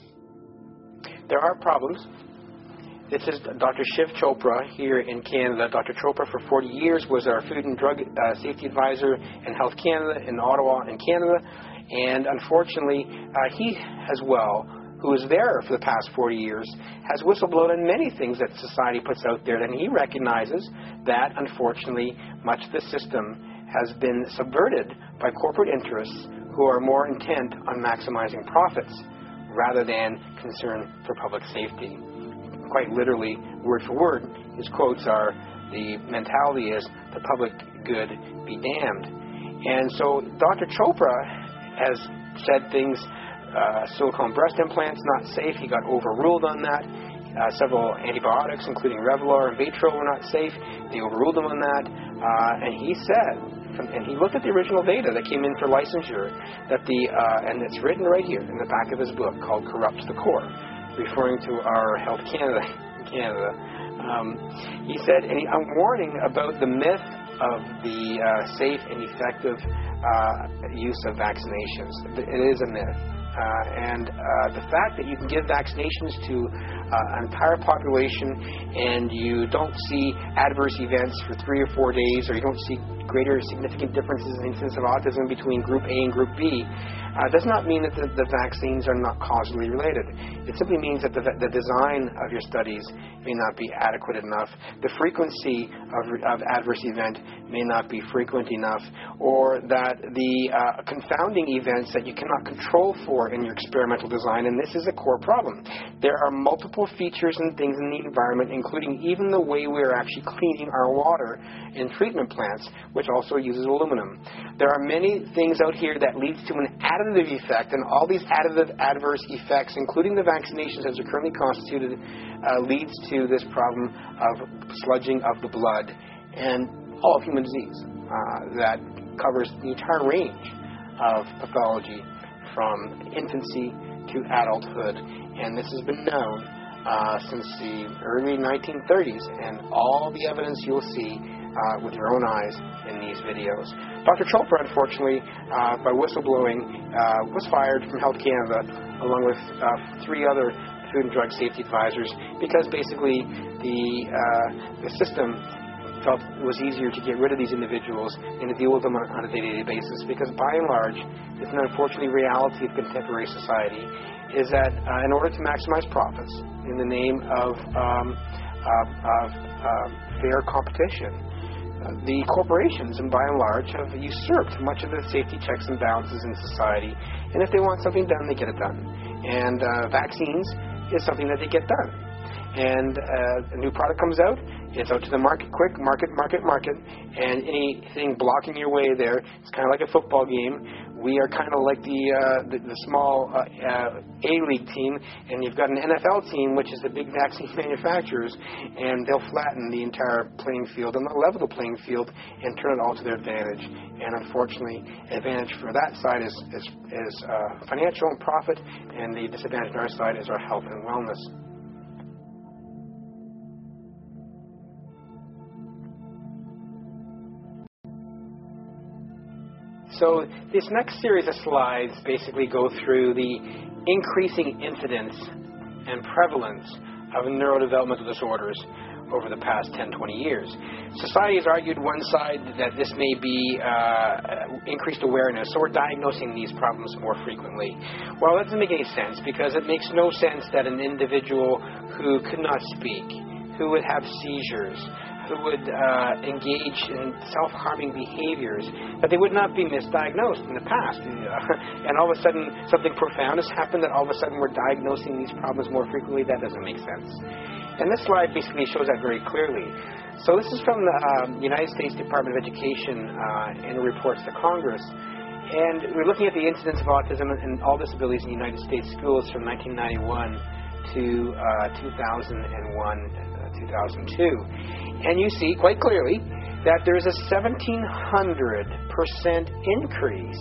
Speaker 1: There are problems. This is Dr. Shiv Chopra here in Canada. Dr. Chopra for 40 years was our Food and Drug Safety Advisor in Health Canada in Ottawa in Canada. And unfortunately, he as well who was there for the past 40 years, has whistleblown on many things that society puts out there, and he recognizes that, unfortunately, much of the system has been subverted by corporate interests who are more intent on maximizing profits rather than concern for public safety. Quite literally, word for word, his quotes are, the mentality is, the public good be damned. And so Dr. Chopra has said things, silicone breast implants, not safe. He got overruled on that. Several antibiotics, including Revelar and Baytril, were not safe. They overruled him on that. And he said, and he looked at the original data that came in for licensure, that and it's written right here in the back of his book called Corrupts the Core, referring to our Health Canada. He said, and I'm warning about the myth of the safe and effective use of vaccinations. It is a myth. And the fact that you can give vaccinations to an entire population and you don't see adverse events for 3 or 4 days, or you don't see greater significant differences in incidence of autism between Group A and Group B, does not mean that the vaccines are not causally related. It simply means that the design of your studies may not be adequate enough, the frequency of adverse event may not be frequent enough, or that the confounding events that you cannot control for in your experimental design, and this is a core problem. There are multiple features and things in the environment, including even the way we're actually cleaning our water in treatment plants, which also uses aluminum. There are many things out here that leads to an additive effect, and all these additive adverse effects, including the vaccinations as they're currently constituted, leads to this problem of sludging of the blood and all human disease that covers the entire range of pathology from infancy to adulthood. And this has been known since the early 1930s, and all the evidence you'll see with your own eyes in these videos. Dr. Chopra, unfortunately, by whistleblowing, was fired from Health Canada, along with 3 other Food and Drug Safety Advisors, because basically the system felt it was easier to get rid of these individuals than to deal with them on a day-to-day basis, because by and large, it's an unfortunately reality of contemporary society, is that in order to maximize profits in the name of fair competition, the corporations, and by and large, have usurped much of the safety checks and balances in society. And if they want something done, they get it done. And vaccines is something that they get done. And a new product comes out, it's out to the market quick, market. And anything blocking your way there, it's kind of like a football game. We are kind of like the small A-League team, and you've got an NFL team, which is the big vaccine manufacturers, and they'll flatten the entire playing field and they'll level the playing field and turn it all to their advantage. And unfortunately, advantage for that side is financial and profit, and the disadvantage on our side is our health and wellness. So this next series of slides basically go through the increasing incidence and prevalence of neurodevelopmental disorders over the past 10-20 years. Society has argued one side that this may be increased awareness, so we're diagnosing these problems more frequently. Well, that doesn't make any sense, because it makes no sense that an individual who could not speak, who would have seizures, who would engage in self-harming behaviors, that they would not be misdiagnosed in the past. And all of a sudden, something profound has happened, that all of a sudden we're diagnosing these problems more frequently. That doesn't make sense. And this slide basically shows that very clearly. So this is from the United States Department of Education in reports to Congress. And we're looking at the incidence of autism and all disabilities in the United States schools from 1991 to 2001. 2002. And you see quite clearly that there's a 1,700% increase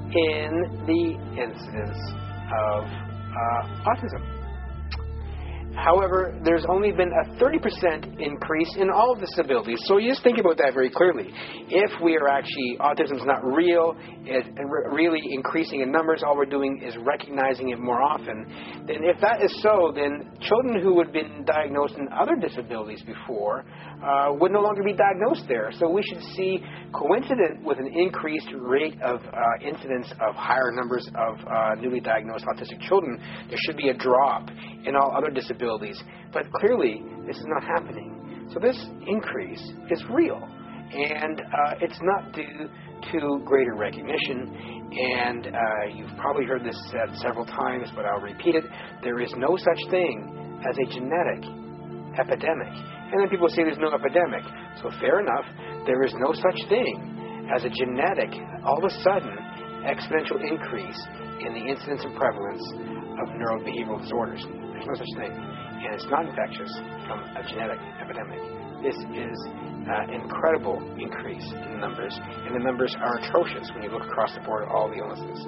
Speaker 1: in the incidence of autism. However, there's only been a 30% increase in all disabilities. So you just think about that very clearly. If autism's not real, it's really increasing in numbers, all we're doing is recognizing it more often, then if that is so, then children who had been diagnosed in other disabilities before would no longer be diagnosed there. So we should see, coincident with an increased rate of incidence of higher numbers of newly diagnosed autistic children, there should be a drop in all other disabilities. But clearly, this is not happening. So this increase is real, and it's not due to greater recognition. And you've probably heard this said several times, but I'll repeat it. There is no such thing as a genetic epidemic. And then people say there's no epidemic. So fair enough, there is no such thing as a genetic, all of a sudden, exponential increase in the incidence and prevalence of neurobehavioral disorders. There's no such thing. And it's not infectious from a genetic epidemic. This is an incredible increase in numbers, and the numbers are atrocious when you look across the board at all the illnesses.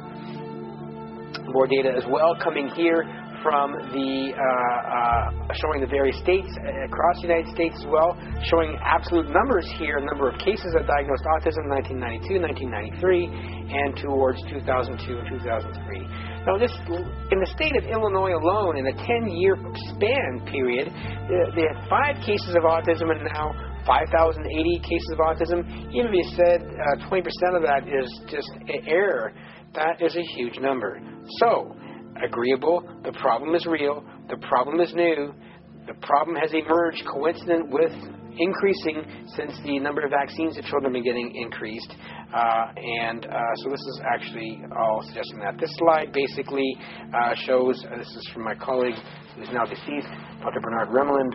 Speaker 1: More data as well coming here from the showing the various states across the United States as well, showing absolute numbers here, number of cases of diagnosed autism, 1992, 1993, and towards 2002 and 2003. Now, this, in the state of Illinois alone, in a 10-year span period, they had 5 cases of autism and now 5,080 cases of autism. Even if you said 20% of that is just error, that is a huge number. So, agreeable, the problem is real, the problem is new, the problem has emerged coincident with increasing since the number of vaccines that children have been getting increased. So this is actually all suggesting that. This slide basically shows, this is from my colleague who's now deceased, Dr. Bernard Remland,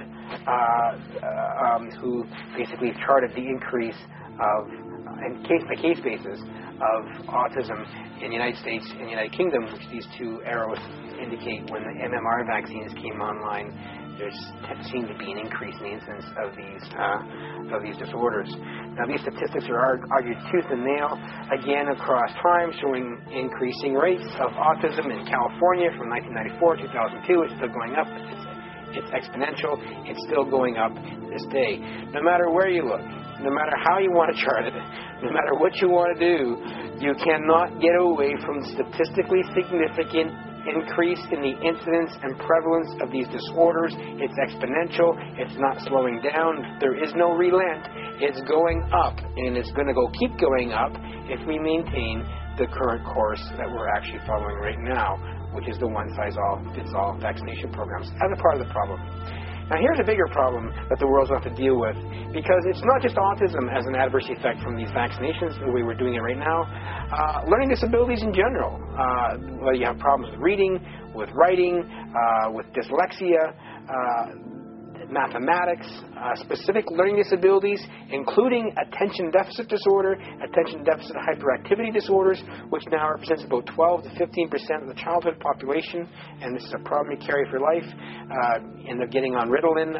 Speaker 1: who basically charted the increase of, on case-by-case basis, of autism in the United States and the United Kingdom, which these two arrows indicate when the MMR vaccines came online. There seemed to be an increase in the incidence of these disorders. Now, these statistics are argued tooth and nail, again across time, showing increasing rates of autism in California from 1994 to 2002. It's still going up. It's exponential. It's still going up this day. No matter where you look, no matter how you want to chart it, no matter what you want to do, you cannot get away from statistically significant increase in the incidence and prevalence of these disorders. It's exponential. It's not slowing down. There is no relent. It's going up, and it's going to keep going up if we maintain the current course that we're actually following right now, which is the one-size-all-fits-all vaccination programs as a part of the problem. Now, here's a bigger problem that the world's going to have to deal with, because it's not just autism as an adverse effect from these vaccinations, the way we're doing it right now. Learning disabilities in general, whether you have problems with reading, with writing, with dyslexia, mathematics, specific learning disabilities, including attention deficit disorder, attention deficit hyperactivity disorders, which now represents about 12 to 15% of the childhood population, and this is a problem you carry for life. End up getting on Ritalin.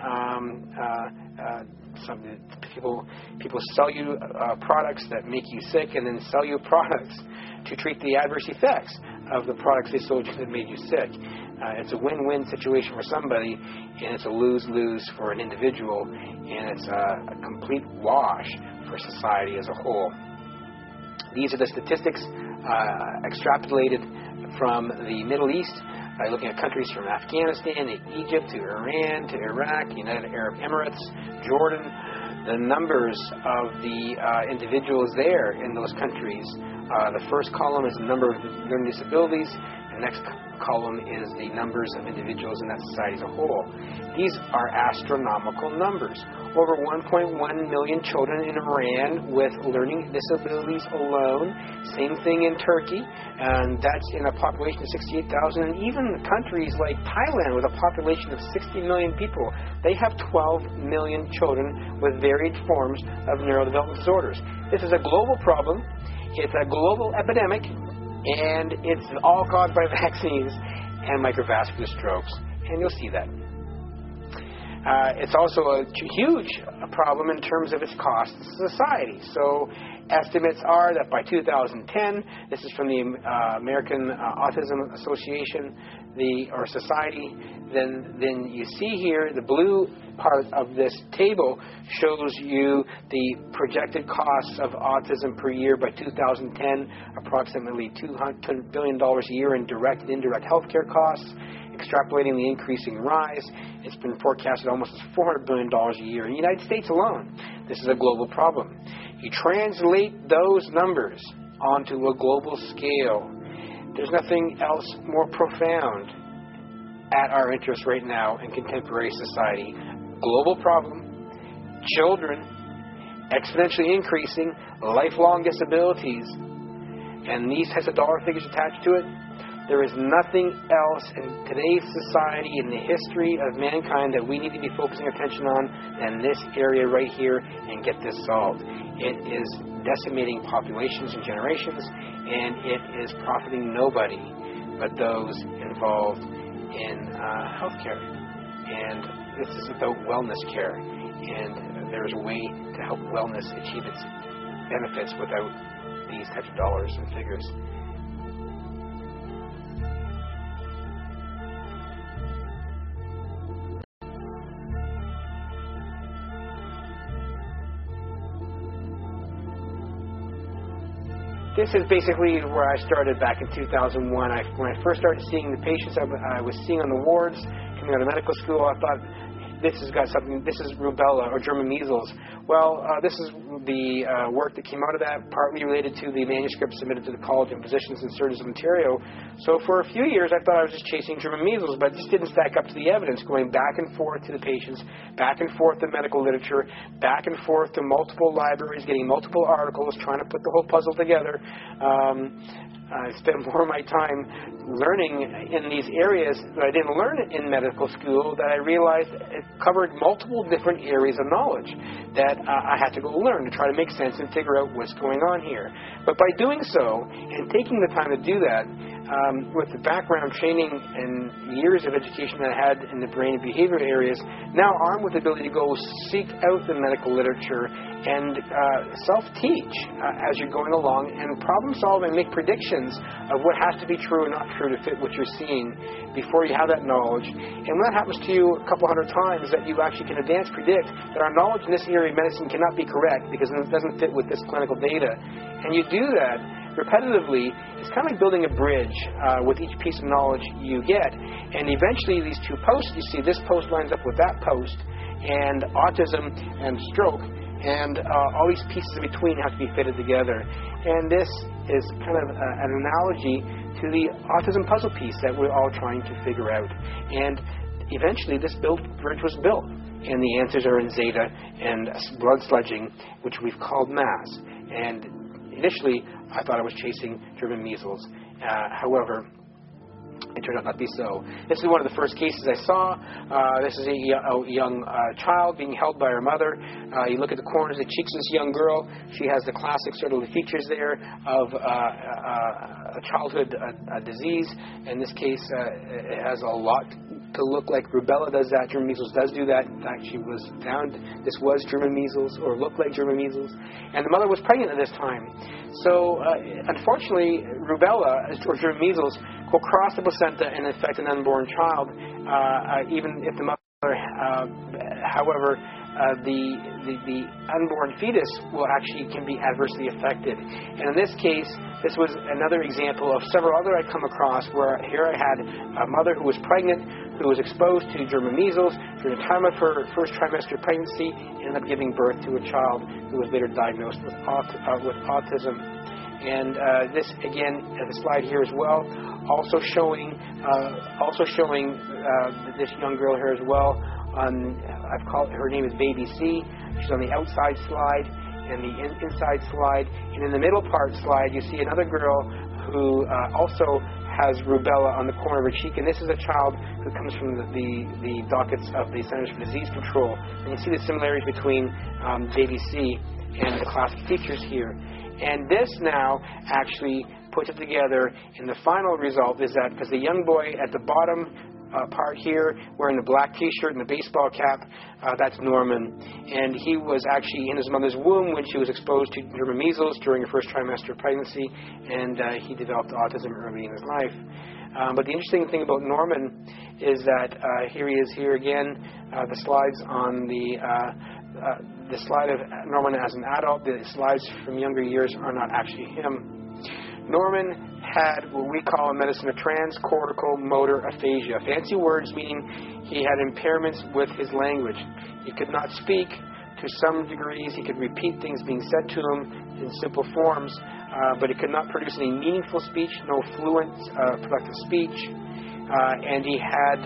Speaker 1: Some people sell you products that make you sick, and then sell you products to treat the adverse effects of the products they sold you that made you sick. It's a win-win situation for somebody, and it's a lose-lose for an individual, and it's a complete wash for society as a whole. These are the statistics extrapolated from the Middle East, by looking at countries from Afghanistan to Egypt to Iran to Iraq, United Arab Emirates, Jordan. The numbers of the individuals there in those countries. The first column is the number of learning disabilities. The next column is the numbers of individuals in that society as a whole. These are astronomical numbers. Over 1.1 million children in Iran with learning disabilities alone. Same thing in Turkey, and that's in a population of 68,000. And even countries like Thailand, with a population of 60 million people, they have 12 million children with varied forms of neurodevelopmental disorders. This is a global problem. It's a global epidemic, and it's all caused by vaccines and microvascular strokes, and you'll see that. It's also a huge problem in terms of its cost to society. So estimates are that by 2010, this is from the American Autism Association, or Society, then you see here the blue part of this table shows you the projected costs of autism per year by 2010, approximately $200 billion a year in direct and indirect healthcare costs. Extrapolating the increasing rise, it's been forecasted almost $400 billion a year in the United States alone. This is a global problem. You translate those numbers onto a global scale. There's nothing else more profound at our interest right now in contemporary society. Global problem, children, exponentially increasing, lifelong disabilities, and these types of dollar figures attached to it. There is nothing else in today's society, in the history of mankind, that we need to be focusing attention on than this area right here and get this solved. It is decimating populations and generations, and it is profiting nobody but those involved in healthcare. And this is about wellness care, and there's a way to help wellness achieve its benefits without these types of dollars and figures. This is basically where I started back in 2001. When I first started seeing the patients I was seeing on the wards, coming out of medical school, I thought, this is rubella or German measles. Well, this is the work that came out of that, partly related to the manuscript submitted to the College of Physicians and Surgeons of Ontario. So for a few years, I thought I was just chasing German measles, but it just didn't stack up to the evidence, going back and forth to the patients, back and forth to medical literature, back and forth to multiple libraries, getting multiple articles, trying to put the whole puzzle together. I spent more of my time learning in these areas that I didn't learn in medical school, that I realized it covered multiple different areas of knowledge that I had to go learn to try to make sense and figure out what's going on here. But by doing so, and taking the time to do that, with the background training and years of education that I had in the brain and behavior areas, now armed with the ability to go seek out the medical literature and self-teach as you're going along and problem solve and make predictions of what has to be true and not true to fit what you're seeing before you have that knowledge. And when that happens to you a couple hundred times, that you actually can advance predict that our knowledge in this area of medicine cannot be correct because it doesn't fit with this clinical data. And you do that repetitively, it's kind of like building a bridge with each piece of knowledge you get. And eventually these two posts, you see this post lines up with that post, and autism and stroke, and all these pieces in between have to be fitted together. And this is kind of an analogy to the autism puzzle piece that we're all trying to figure out. And eventually this bridge was built, and the answers are in zeta and blood sludging, which we've called mass. And initially, I thought I was chasing German measles. However, it turned out not to be so. This is one of the first cases I saw. This is a young child being held by her mother. You look at the corners of the cheeks of this young girl. She has the classic sort of features there of a childhood disease. In this case, it has a lot to look like rubella does that. German measles does do that. In fact, she was found this was German measles, or looked like German measles. And the mother was pregnant at this time. So, unfortunately, rubella, or German measles, will cross the placenta and infect an unborn child, even if the mother, however, the unborn fetus can be adversely affected. And in this case, this was another example of several other I'd come across where here I had a mother who was pregnant, who was exposed to German measles during the time of her first trimester pregnancy, ended up giving birth to a child who was later diagnosed with autism. And this again, the slide here as well, also showing this young girl here as well. I've called her name is Baby C. She's on the outside slide and the inside slide, and in the middle part slide you see another girl who also has rubella on the corner of her cheek, and this is a child who comes from the dockets of the Centers for Disease Control. And you see the similarities between Baby C and the classic features here. And this now actually puts it together, and the final result is that because the young boy at the bottom part here, wearing the black T-shirt and the baseball cap, that's Norman. And he was actually in his mother's womb when she was exposed to German measles during her first trimester of pregnancy, and he developed autism early in his life. But the interesting thing about Norman is that here he is here again. The slides on the slide of Norman as an adult, the slides from younger years are not actually him. Norman had what we call in medicine a transcortical motor aphasia. Fancy words meaning he had impairments with his language. He could not speak to some degrees. He could repeat things being said to him in simple forms, but he could not produce any meaningful speech, no fluent, productive speech, and he had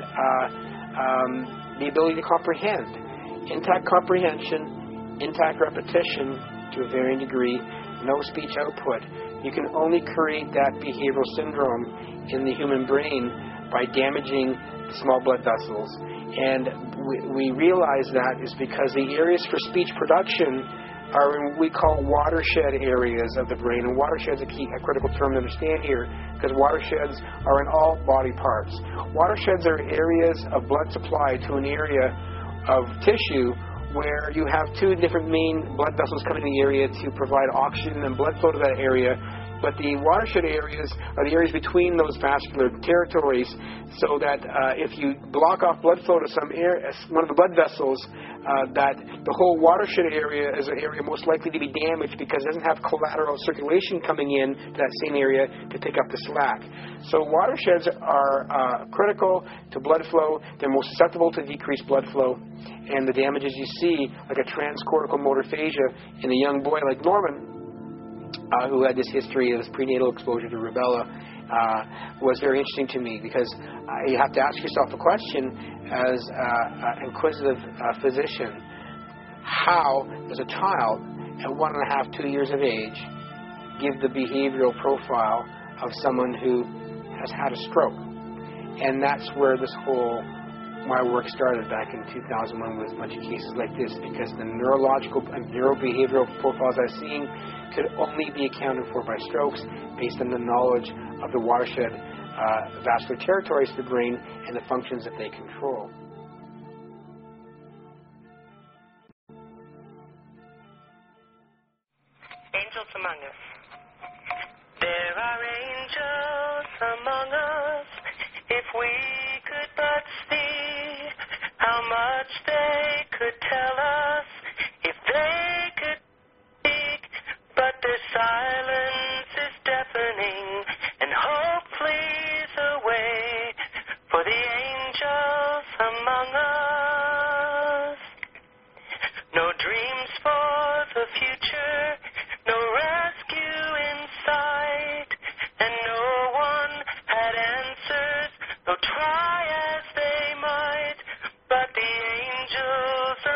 Speaker 1: the ability to comprehend. Intact comprehension, intact repetition to a varying degree, no speech output. You can only create that behavioral syndrome in the human brain by damaging small blood vessels. And we realize that is because the areas for speech production are in what we call watershed areas of the brain. And watershed is a critical term to understand here, because watersheds are in all body parts. Watersheds are areas of blood supply to an area of tissue where you have two different main blood vessels coming to the area to provide oxygen and blood flow to that area. But the watershed areas are the areas between those vascular territories, so that if you block off blood flow to one of the blood vessels, that the whole watershed area is an area most likely to be damaged because it doesn't have collateral circulation coming in to that same area to pick up the slack. So watersheds are critical to blood flow. They're most susceptible to decreased blood flow. And the damages you see, like a transcortical motor aphasia in a young boy like Norman, who had this history of prenatal exposure to rubella, was very interesting to me, because you have to ask yourself a question as an inquisitive physician. How does a child at 1.5, 2 years of age give the behavioral profile of someone who has had a stroke? And that's where my work started back in 2001 with a bunch of cases like this, because the neurological and neurobehavioral profiles I've seen could only be accounted for by strokes based on the knowledge of the watershed vascular territories of the brain and the functions that they control.
Speaker 5: Angels among us. There are angels among us. If we could but see how much they could tell us, if they could speak, but their silence is deafening, and hope flees away for the angels among us. No dreams for the future, no rescue in sight, and no one had answers, though try as they might, but the angels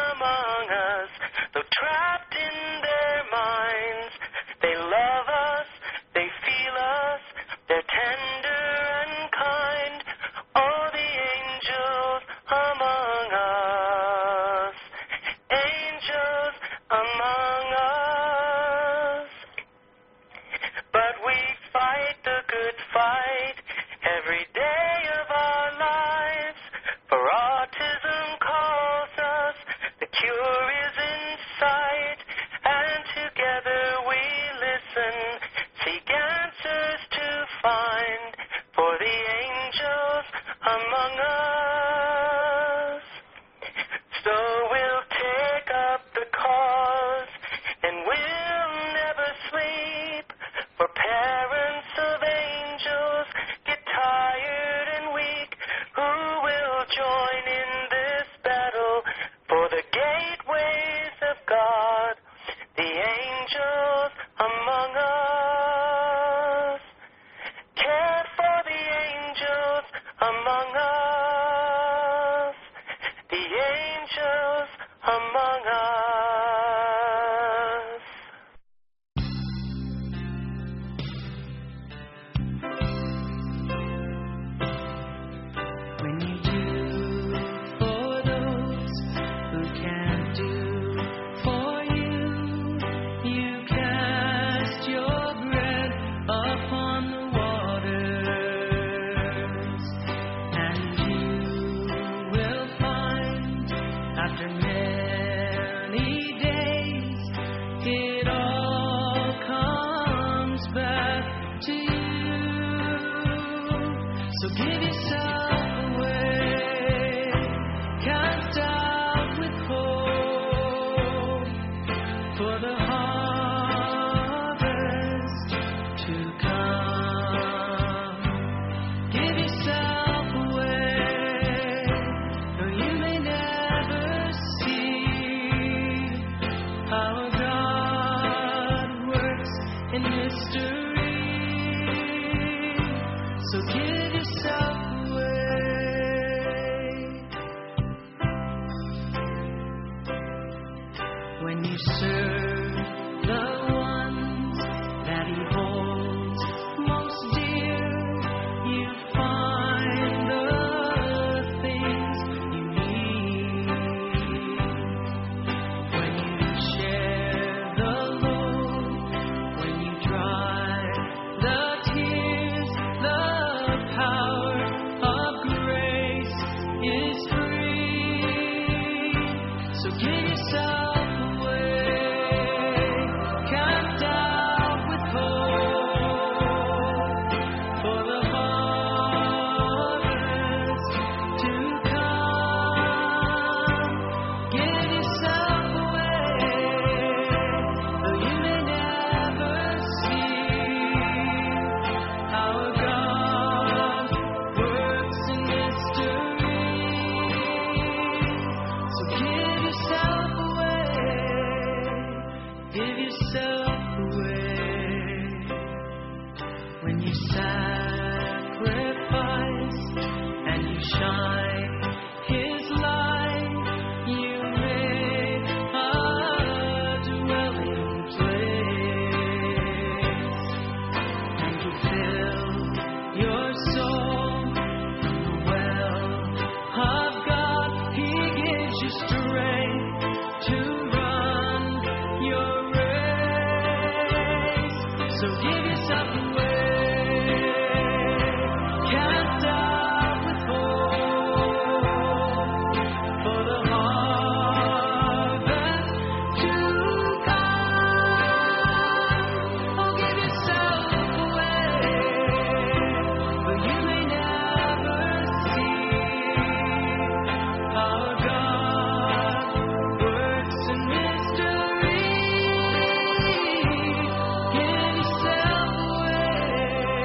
Speaker 6: So give yourself away, cast out with hope for the harvest to come. Give yourself away, though you may never see how God works in mystery. So give yourself away. When you serve the ones that He holds most dear, you find the things you need. When you share the load, when you dry the tears, the power of grace is free. So give yourself away, cast out with hope for the harvest to come. Give yourself away, though you may never see how God works in mystery. So give yourself away, give yourself away. When you sacrifice and you shine His light, you make a dwelling place, and you fill your soul from the well of God. He gives you strength to run your race. So give yourself away, cast out with hope for the harvest to come. Oh, give yourself away, but you may never see how God works in mystery. Give yourself away.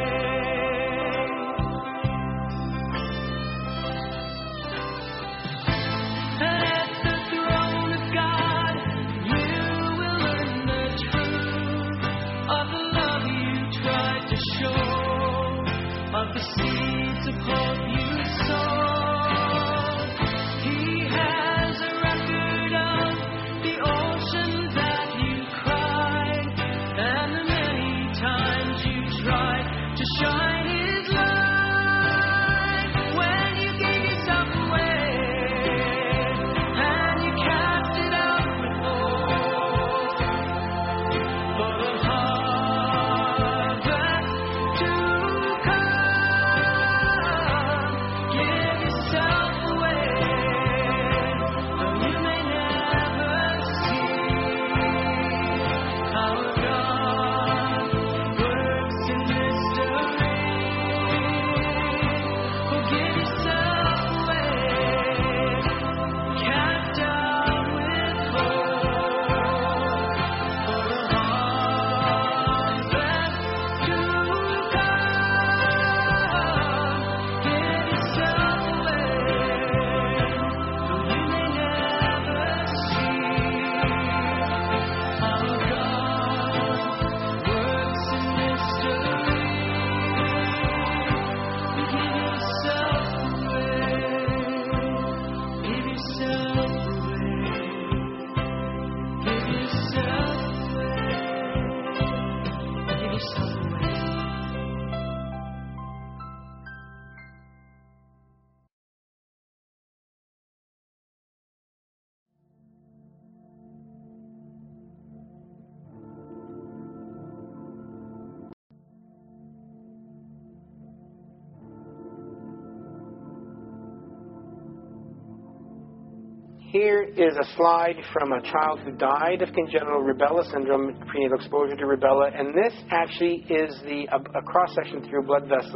Speaker 6: And at the throne of God, you will learn the truth of the love you tried to show, of the seeds of hope you sowed. He has a record of the oceans that you cried, and the many times you tried to shine His light. When you gave yourself away and you cast it out with hope for the harvest to come. Give yourself away, though you may never see how God works in mystery. Oh, give yourself away, cast out with hope for the harvest to come. Give yourself away, though you may never see how God works in mystery. Give yourself away, give yourself away, give yourself away, give yourself away.
Speaker 1: Here is a slide from a child who died of congenital rubella syndrome, prenatal exposure to rubella, and this actually is a cross-section through a blood vessel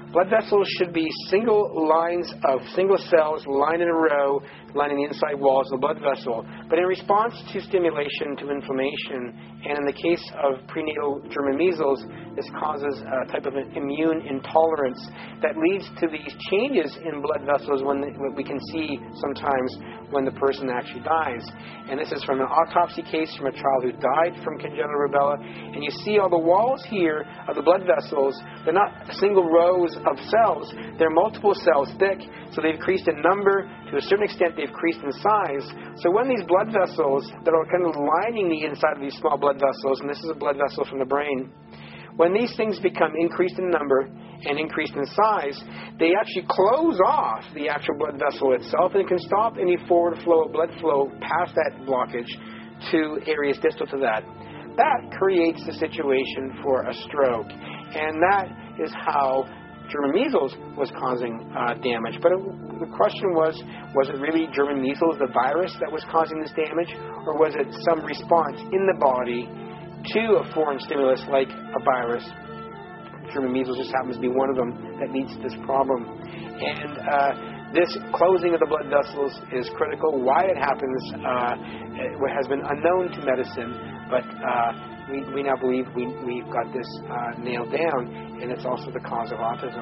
Speaker 1: Blood vessels should be single cells lined in a row, lining the inside walls of the blood vessel. But in response to stimulation to inflammation, and in the case of prenatal German measles, this causes a type of an immune intolerance that leads to these changes in blood vessels when we can see sometimes when the person actually dies. And this is from an autopsy case from a child who died from congenital rubella. And you see all the walls here of the blood vessels, they're not single rows of cells, they're multiple cells thick, so they've increased in number. To a certain extent, they've increased in size. So when these blood vessels that are kind of lining the inside of these small blood vessels, and this is a blood vessel from the brain, when these things become increased in number and increased in size, they actually close off the actual blood vessel itself, and it can stop any forward flow of blood flow past that blockage to areas distal to that. That creates the situation for a stroke, and that is how German measles was causing damage. But the question was it really German measles, the virus, that was causing this damage, or was it some response in the body to a foreign stimulus like a virus? German measles just happens to be one of them that leads to this problem. And this closing of the blood vessels is critical. Why it happens has been unknown to medicine, but we now believe we've got this nailed down, and it's also the cause of autism.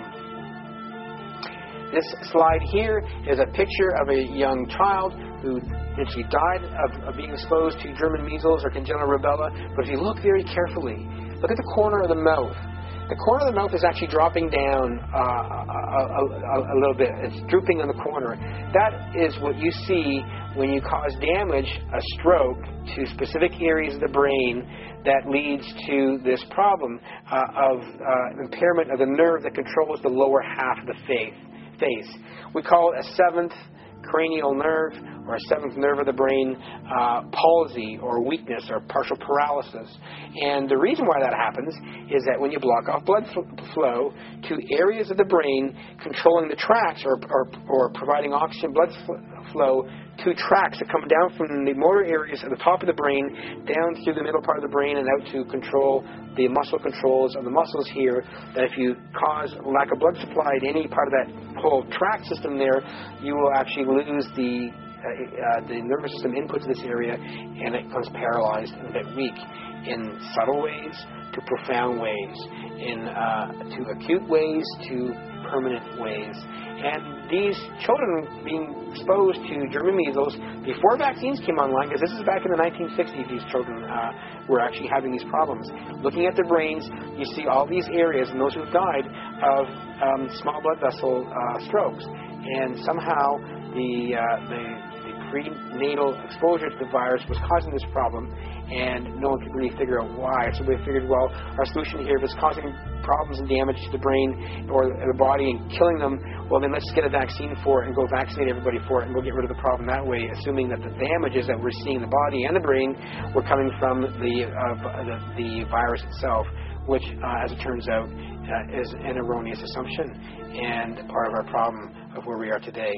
Speaker 1: This slide here is a picture of a young child who eventually died of being exposed to German measles or congenital rubella. But if you look very carefully, look at the corner of the mouth. The corner of the mouth is actually dropping down a little bit. It's drooping on the corner. That is what you see when you cause damage, a stroke, to specific areas of the brain that leads to this problem of impairment of the nerve that controls the lower half of the face. We call it a seventh cranial nerve, or a seventh nerve of the brain, palsy or weakness or partial paralysis. And the reason why that happens is that when you block off blood flow to areas of the brain controlling the tracts or providing oxygen blood flow to tracts that come down from the motor areas at the top of the brain down through the middle part of the brain and out to control the muscle controls of the muscles here, that if you cause lack of blood supply to any part of that whole tract system there, you will actually lose the nervous system input to this area, and it becomes paralyzed and a bit weak in subtle ways to profound ways, to acute ways to permanent ways. And these children being exposed to German measles before vaccines came online, because this is back in the 1960s, these children were actually having these problems. Looking at their brains, you see all these areas, and those who've died of small blood vessel strokes. And somehow the prenatal exposure to the virus was causing this problem, and no one could really figure out why. So we figured, well, our solution here, if it's causing problems and damage to the brain or the body and killing them, well, then let's get a vaccine for it and go vaccinate everybody for it, and we'll get rid of the problem that way, assuming that the damages that we're seeing in the body and the brain were coming from the virus itself, which, as it turns out, is an erroneous assumption and part of our problem of where we are today.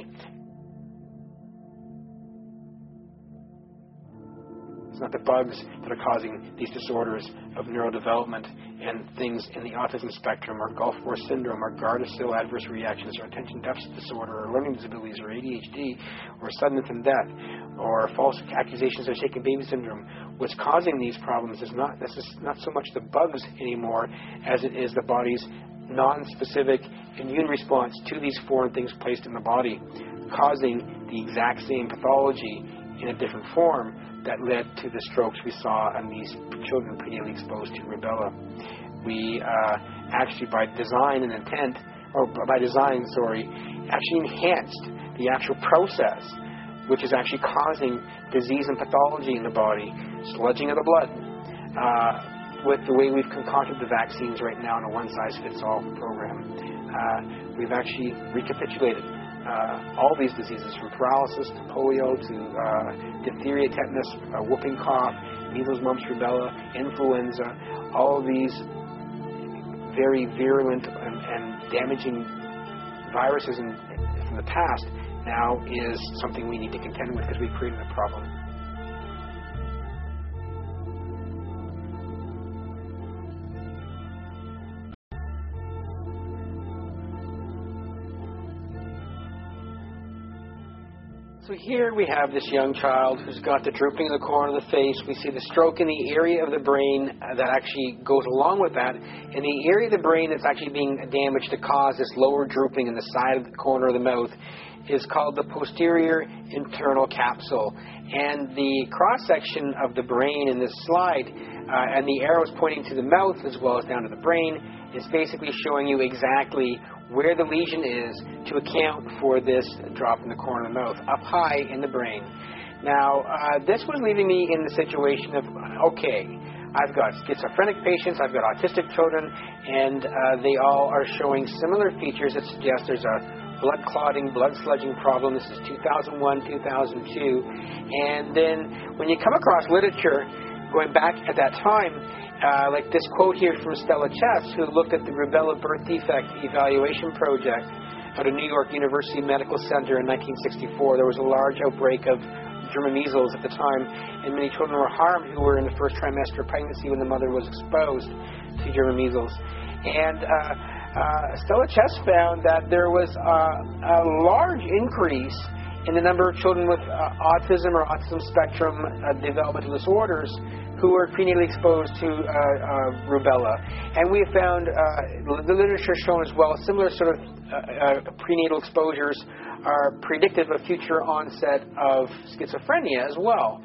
Speaker 1: It's not the bugs that are causing these disorders of neurodevelopment and things in the autism spectrum, or Gulf War syndrome, or Gardasil adverse reactions, or attention deficit disorder, or learning disabilities, or ADHD, or sudden infant death, or false accusations of shaken baby syndrome. What's causing these problems is not so much the bugs anymore as it is the body's non-specific immune response to these foreign things placed in the body, causing the exact same pathology in a different form that led to the strokes we saw in these children prenatally exposed to rubella. We actually, by design, actually enhanced the actual process, which is actually causing disease and pathology in the body, sludging of the blood, with the way we've concocted the vaccines right now in a one-size-fits-all program. We've actually recapitulated all these diseases, from paralysis to polio to diphtheria, tetanus, whooping cough, measles, mumps, rubella, influenza. All of these very virulent and damaging viruses from the past now is something we need to contend with, because we've created a problem. So here we have this young child who's got the drooping in the corner of the face. We see the stroke in the area of the brain that actually goes along with that. And the area of the brain that's actually being damaged to cause this lower drooping in the side of the corner of the mouth is called the posterior internal capsule. And the cross-section of the brain in this slide, and the arrows pointing to the mouth as well as down to the brain, is basically showing you exactly where the lesion is to account for this drop in the corner of the mouth, up high in the brain. Now, this was leaving me in the situation of, okay, I've got schizophrenic patients, I've got autistic children, and they all are showing similar features that suggest there's a blood clotting, blood sludging problem. This is 2001, 2002. And then when you come across literature going back at that time, like this quote here from Stella Chess, who looked at the rubella birth defect evaluation project at a New York University Medical Center in 1964. There was a large outbreak of German measles at the time, and many children were harmed who were in the first trimester of pregnancy when the mother was exposed to German measles. And Stella Chess found that there was a large increase in the number of children with autism or autism spectrum developmental disorders who were prenatally exposed to rubella. And we have found the literature shown as well similar sort of prenatal exposures are predictive of future onset of schizophrenia as well.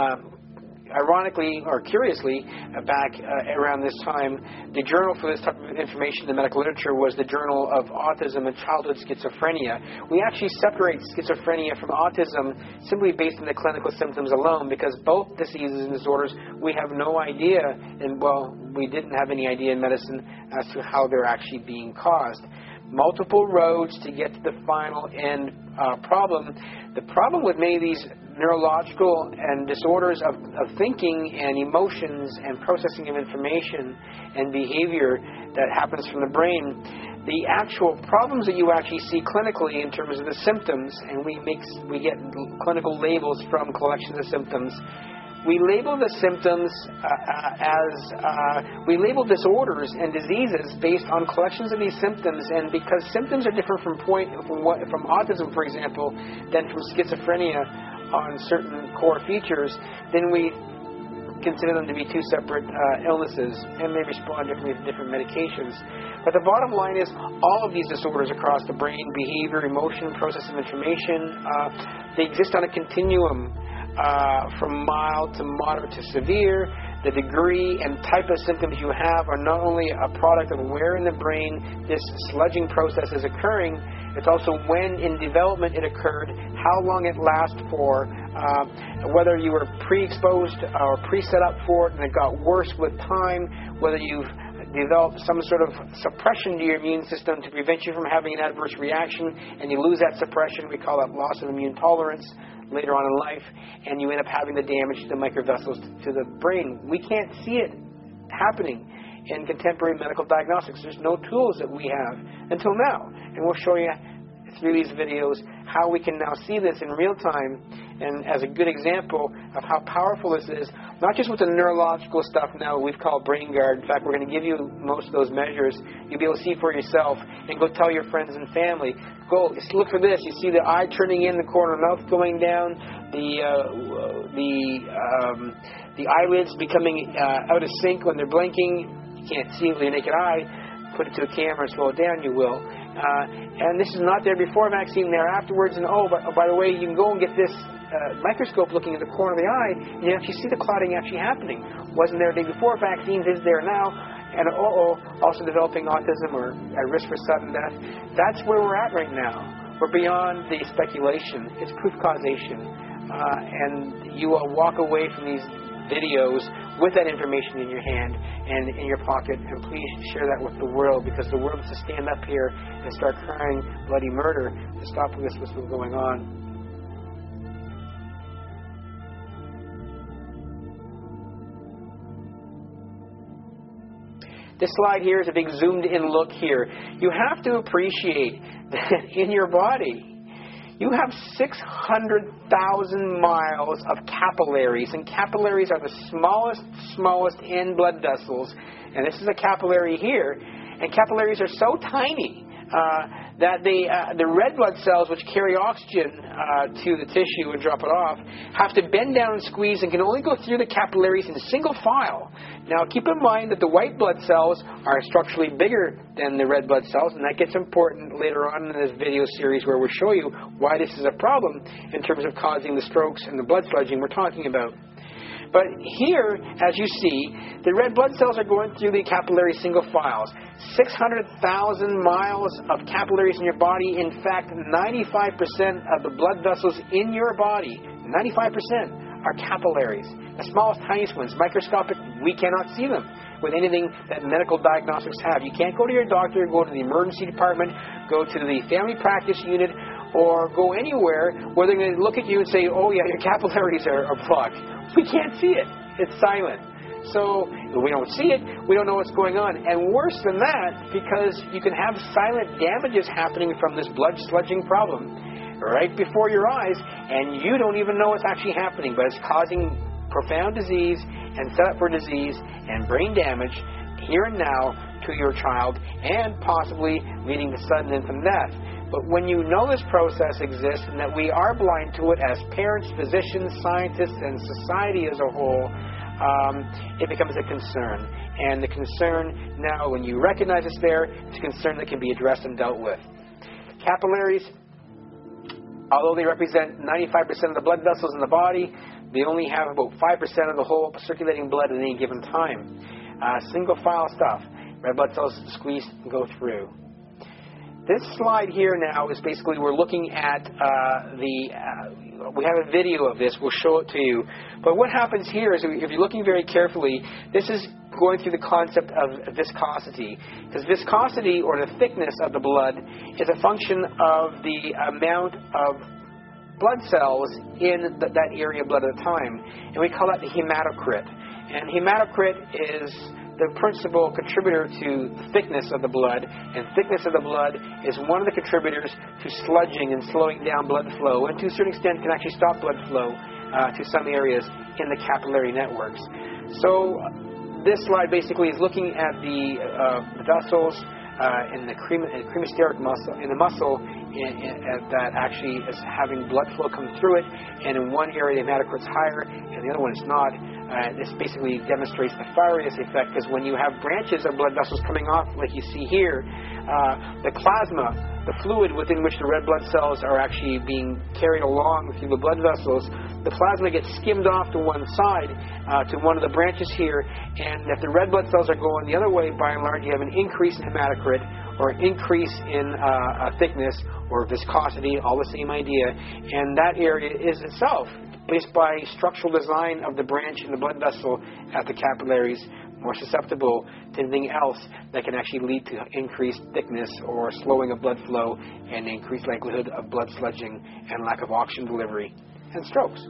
Speaker 1: Ironically, or curiously, back around this time, the journal for this type of information in the medical literature was the Journal of Autism and Childhood Schizophrenia. We actually separate schizophrenia from autism simply based on the clinical symptoms alone, because both diseases and disorders, we have no idea, and well, we didn't have any idea in medicine as to how they're actually being caused. Multiple roads to get to the final end problem. The problem with many of these neurological and disorders of thinking and emotions and processing of information and behavior that happens from the brain, the actual problems that you actually see clinically in terms of the symptoms, and we get clinical labels from collections of symptoms. We label the symptoms we label disorders and diseases based on collections of these symptoms, and because symptoms are different from autism, for example, than from schizophrenia on certain core features, then we consider them to be two separate illnesses and may respond differently to different medications. But the bottom line is all of these disorders across the brain, behavior, emotion, process of information, they exist on a continuum from mild to moderate to severe. The degree and type of symptoms you have are not only a product of where in the brain this sludging process is occurring, it's also when in development it occurred, how long it lasts for, whether you were pre-exposed or pre-set up for it and it got worse with time, whether you've developed some sort of suppression to your immune system to prevent you from having an adverse reaction, and you lose that suppression. We call that loss of immune tolerance later on in life, and you end up having the damage to the microvessels to the brain. We can't see it happening in contemporary medical diagnostics. There's no tools that we have until now, and we'll show you through these videos how we can now see this in real time, and as a good example of how powerful this is, not just with the neurological stuff now we've called BrainGuard. In fact, we're going to give you most of those measures. You'll be able to see for yourself and go tell your friends and family. Go look for this. You see the eye turning in, the corner of the mouth going down, the eyelids becoming out of sync when they're blinking. You can't see it with your naked eye. Put it to a camera and slow it down, you will. And this is not there before vaccine, there afterwards. And by the way, you can go and get this microscope looking at the corner of the eye, and you actually see the clotting actually happening. Wasn't there the day before vaccines, is there now. And also developing autism or at risk for sudden death. That's where we're at right now. We're beyond the speculation. It's proof causation. And you will walk away from these videos with that information in your hand and in your pocket, and please share that with the world, because the world has to stand up here and start crying bloody murder to stop this from going on. This slide here is a big zoomed in look here. You have to appreciate that in your body you have 600,000 miles of capillaries, and capillaries are the smallest end blood vessels, and this is a capillary here, And capillaries are so tiny that the red blood cells, which carry oxygen to the tissue and drop it off, have to bend down and squeeze and can only go through the capillaries in single file. Now, keep in mind that the white blood cells are structurally bigger than the red blood cells, and that gets important later on in this video series where we'll show you why this is a problem in terms of causing the strokes and the blood sludging we're talking about. But here, as you see, the red blood cells are going through the capillary single files. 600,000 miles of capillaries in your body. In fact, 95% of the blood vessels in your body, 95%, are capillaries. The smallest, tiniest ones, microscopic, we cannot see them with anything that medical diagnostics have. You can't go to your doctor, go to the emergency department, go to the family practice unit, or go anywhere where they're going to look at you and say, oh yeah, your capillaries are blocked. We can't see it. It's silent. So we don't see it, we don't know what's going on. And worse than that, because you can have silent damages happening from this blood sludging problem right before your eyes, and you don't even know what's actually happening, but it's causing profound disease and setup for disease and brain damage here and now to your child, and possibly leading to sudden infant death. But when you know this process exists and that we are blind to it as parents, physicians, scientists, and society as a whole, it becomes a concern. And the concern now, when you recognize it's there, it's a concern that can be addressed and dealt with. Capillaries, although they represent 95% of the blood vessels in the body, they only have about 5% of the whole circulating blood at any given time. Single file stuff. Red blood cells squeeze and go through. This slide here now is basically, we're looking at we have a video of this, we'll show it to you. But what happens here is, if you're looking very carefully, this is going through the concept of viscosity. Because viscosity, or the thickness of the blood, is a function of the amount of blood cells in that area of blood at a time. And we call that the hematocrit. And hematocrit is the principal contributor to thickness of the blood, and thickness of the blood is one of the contributors to sludging and slowing down blood flow, and to a certain extent can actually stop blood flow to some areas in the capillary networks. So this slide basically is looking at the vessels in the cremasteric muscle, in the muscle that actually is having blood flow come through it, and in one area the hematocrit's higher and the other one is not. This basically demonstrates the Farias effect, because when you have branches of blood vessels coming off, like you see here, the plasma, the fluid within which the red blood cells are actually being carried along through the blood vessels, the plasma gets skimmed off to one side, to one of the branches here, and if the red blood cells are going the other way, by and large, you have an increase in hematocrit, or an increase in thickness, or viscosity, all the same idea, and that area is itself, based by structural design of the branch in the blood vessel at the capillaries, more susceptible to anything else that can actually lead to increased thickness or slowing of blood flow and increased likelihood of blood sludging and lack of oxygen delivery and strokes.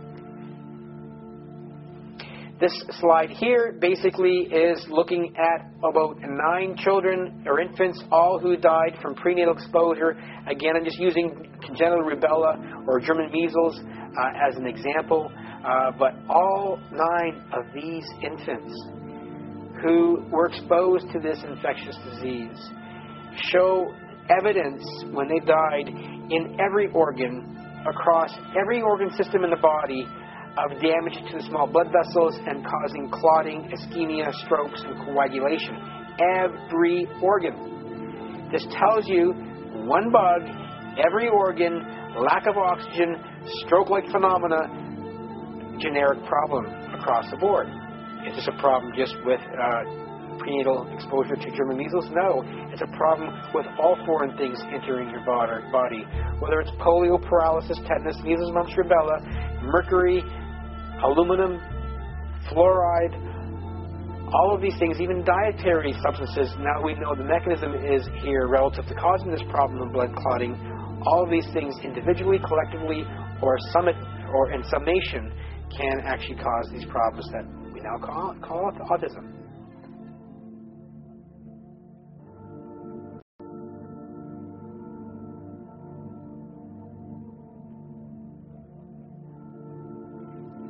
Speaker 1: This slide here basically is looking at about 9 children or infants, all who died from prenatal exposure. Again, I'm just using congenital rubella or German measles as an example, but all 9 of these infants who were exposed to this infectious disease show evidence, when they died, in every organ, across every organ system in the body, of damage to the small blood vessels and causing clotting, ischemia, strokes, and coagulation. Every organ. This tells you one bug, every organ, lack of oxygen, stroke-like phenomena, generic problem across the board. Is this a problem just with prenatal exposure to German measles? No. It's a problem with all foreign things entering your body. Whether it's polio, paralysis, tetanus, measles, mumps, rubella, mercury, aluminum, fluoride, all of these things, even dietary substances. Now we know the mechanism is here relative to causing this problem of blood clotting. All of these things individually, collectively, or in summation can actually cause these problems that we now call autism.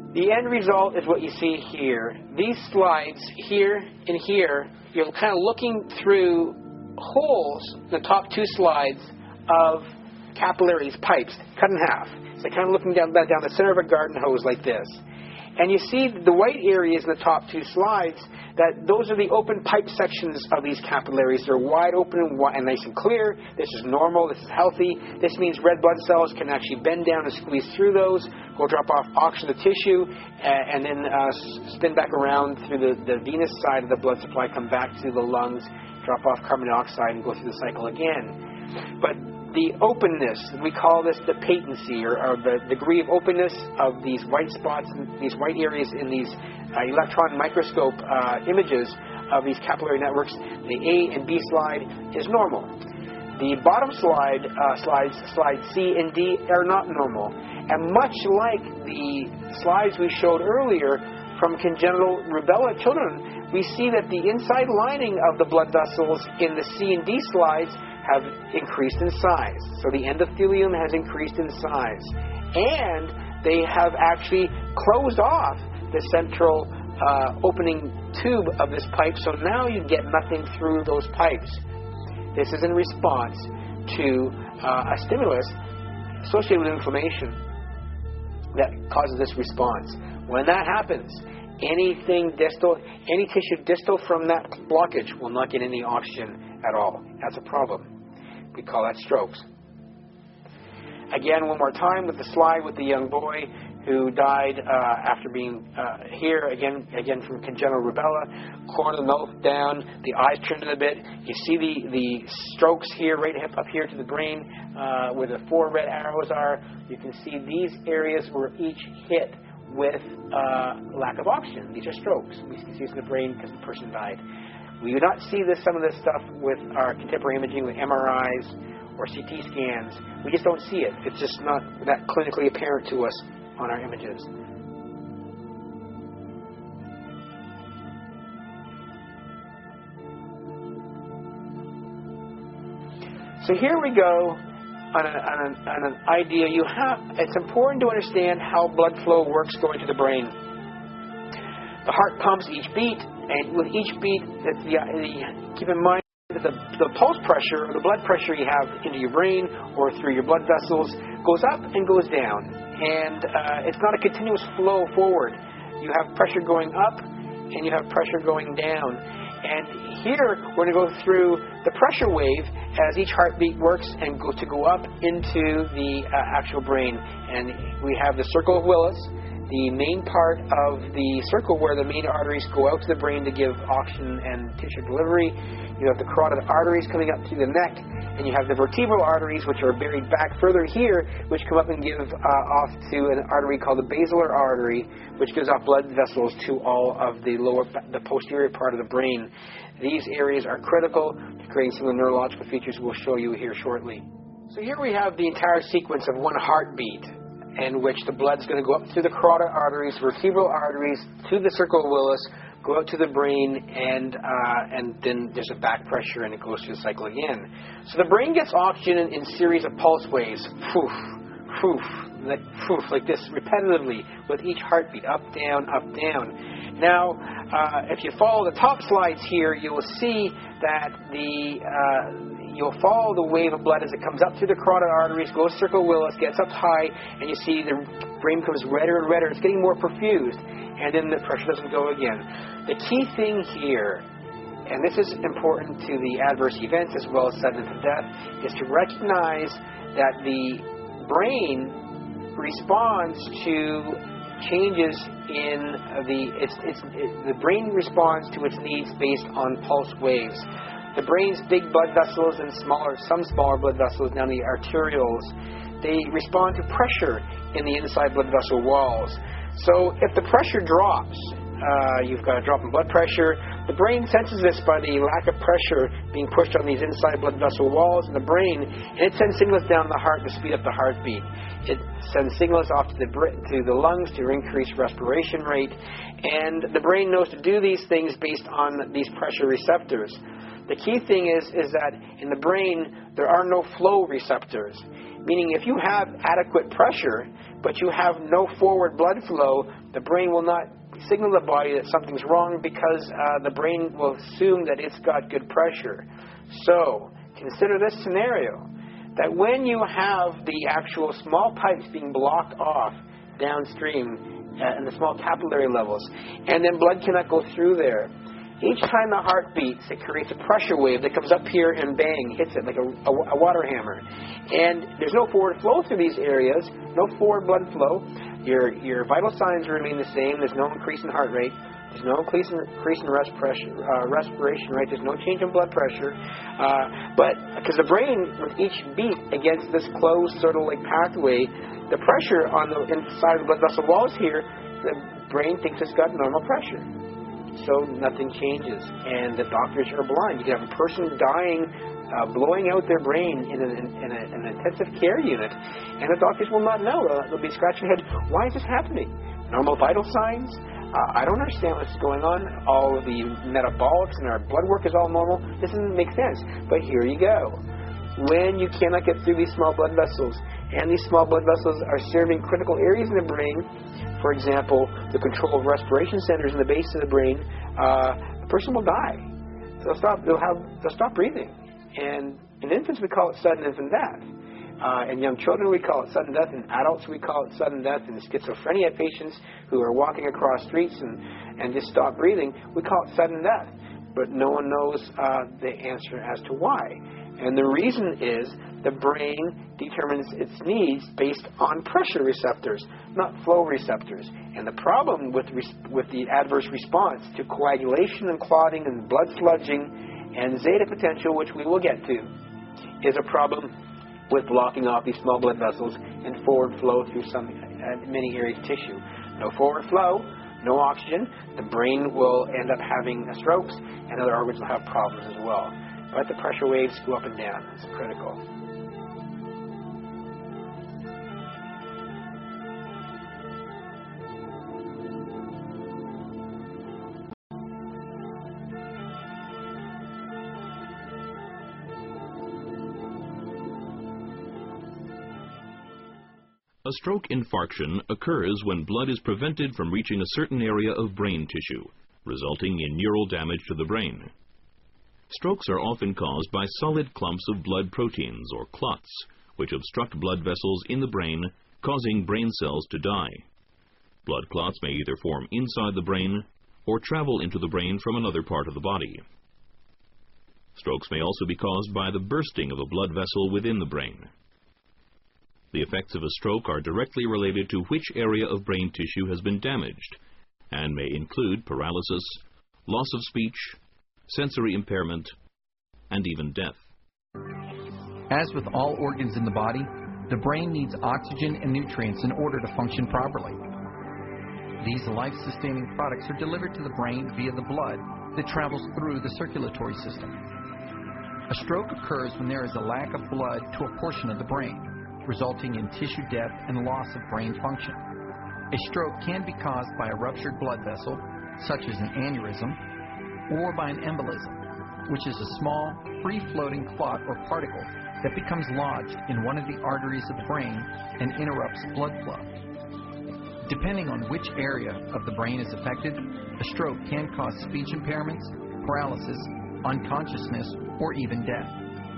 Speaker 1: The end result is what you see here. These slides here and here, you're kind of looking through holes in the top two slides of capillaries, pipes, cut in half. So kind of looking down the center of a garden hose like this. And you see the white areas in the top two slides, that those are the open pipe sections of these capillaries. They're wide open and nice and clear. This is normal. This is healthy. This means red blood cells can actually bend down and squeeze through those, go drop off oxygen to tissue, and then spin back around through the venous side of the blood supply, come back to the lungs, drop off carbon dioxide, and go through the cycle again. But the openness, we call this the patency, or the degree of openness of these white spots, these white areas in these electron microscope images of these capillary networks. The A and B slide is normal. The bottom slides C and D, are not normal. And much like the slides we showed earlier from congenital rubella children, we see that the inside lining of the blood vessels in the C and D slides have increased in size. So the endothelium has increased in size. And they have actually closed off the central opening tube of this pipe, so now you get nothing through those pipes. This is in response to a stimulus associated with inflammation that causes this response. When that happens, anything distal, any tissue distal from that blockage will not get any oxygen at all. That's a problem. We call that strokes. Again, one more time with the slide with the young boy who died after being here, again from congenital rubella, corner of the mouth down, the eyes turned a bit. You see the strokes here, right up here to the brain, where the 4 red arrows are. You can see these areas were each hit with lack of oxygen. These are strokes. We can see this in the brain because the person died. We do not see some of this stuff with our contemporary imaging, with MRIs or CT scans. We just don't see it. It's just not that clinically apparent to us on our images. So here we go on an idea. It's important to understand how blood flow works going to the brain. The heart pumps each beat, and with each beat, keep in mind that the pulse pressure, or the blood pressure you have into your brain or through your blood vessels, goes up and goes down. And it's not a continuous flow forward. You have pressure going up, and you have pressure going down. And here, we're going to go through the pressure wave as each heartbeat works and go up into the actual brain. And we have the circle of Willis, the main part of the circle where the main arteries go out to the brain to give oxygen and tissue delivery. You have the carotid arteries coming up to the neck, and you have the vertebral arteries, which are buried back further here, which come up and give off to an artery called the basilar artery, which gives off blood vessels to all of the posterior part of the brain. These areas are critical to creating some of the neurological features we'll show you here shortly. So here we have the entire sequence of one heartbeat, in which the blood's going to go up through the carotid arteries, vertebral arteries, to the circle of Willis, go out to the brain, and then there's a back pressure, and it goes through the cycle again. So the brain gets oxygen in series of pulse waves, like this, repetitively, with each heartbeat, up, down, up, down. Now, if you follow the top slides here, you will see that you'll follow the wave of blood as it comes up through the carotid arteries, goes circle Willis, gets up high, and you see the brain becomes redder and redder. It's getting more perfused, and then the pressure doesn't go again. The key thing here, and this is important to the adverse events as well as sudden death, is to recognize that the brain responds to changes in the brain responds to its needs based on pulse waves. The brain's big blood vessels and some smaller blood vessels down the arterioles, they respond to pressure in the inside blood vessel walls. So if the pressure drops, you've got a drop in blood pressure. The brain senses this by the lack of pressure being pushed on these inside blood vessel walls in the brain, and it sends signals down the heart to speed up the heartbeat. It sends signals off to the lungs to increase respiration rate, and the brain knows to do these things based on these pressure receptors. The key thing is that in the brain, there are no flow receptors. Meaning if you have adequate pressure, but you have no forward blood flow, the brain will not signal the body that something's wrong because the brain will assume that it's got good pressure. So, consider this scenario, that when you have the actual small pipes being blocked off downstream in the small capillary levels, and then blood cannot go through there, each time the heart beats, it creates a pressure wave that comes up here and bang, hits it like a water hammer. And there's no forward flow through these areas, no forward blood flow. Your vital signs remain the same. There's no increase in heart rate. There's no increase in respiration rate. There's no change in blood pressure. But because the brain, with each beat against this closed sort of like pathway, the pressure on the inside of the blood vessel walls here, the brain thinks it's got normal pressure. So nothing changes, and the doctors are blind. You can have a person dying, blowing out their brain in an intensive care unit, and the doctors will not know. They'll be scratching their head. Why is this happening? Normal vital signs? I don't understand what's going on. All of the metabolics and our blood work is all normal. This doesn't make sense. But here you go. When you cannot get through these small blood vessels, and these small blood vessels are serving critical areas in the brain, for example, the control of respiration centers in the base of the brain, the person will die. So they'll stop breathing. And in infants, we call it sudden infant death. In young children, we call it sudden death. In adults, we call it sudden death. In schizophrenia patients who are walking across streets and just stop breathing, we call it sudden death. But no one knows the answer as to why. And the reason is the brain determines its needs based on pressure receptors, not flow receptors. And the problem with the adverse response to coagulation and clotting and blood sludging and zeta potential, which we will get to, is a problem with blocking off these small blood vessels and forward flow through many areas of tissue. No forward flow, no oxygen, the brain will end up having strokes, and other organs will have problems as well. But the pressure waves go up and down. It's critical.
Speaker 7: A stroke infarction occurs when blood is prevented from reaching a certain area of brain tissue, resulting in neural damage to the brain. Strokes are often caused by solid clumps of blood proteins, or clots, which obstruct blood vessels in the brain, causing brain cells to die. Blood clots may either form inside the brain or travel into the brain from another part of the body. Strokes may also be caused by the bursting of a blood vessel within the brain. The effects of a stroke are directly related to which area of brain tissue has been damaged, and may include paralysis, loss of speech, sensory impairment, and even death.
Speaker 8: As with all organs in the body, the brain needs oxygen and nutrients in order to function properly. These life-sustaining products are delivered to the brain via the blood that travels through the circulatory system. A stroke occurs when there is a lack of blood to a portion of the brain, resulting in tissue death and loss of brain function. A stroke can be caused by a ruptured blood vessel, such as an aneurysm, or by an embolism, which is a small, free-floating clot or particle that becomes lodged in one of the arteries of the brain and interrupts blood flow. Depending on which area of the brain is affected, a stroke can cause speech impairments, paralysis, unconsciousness, or even death.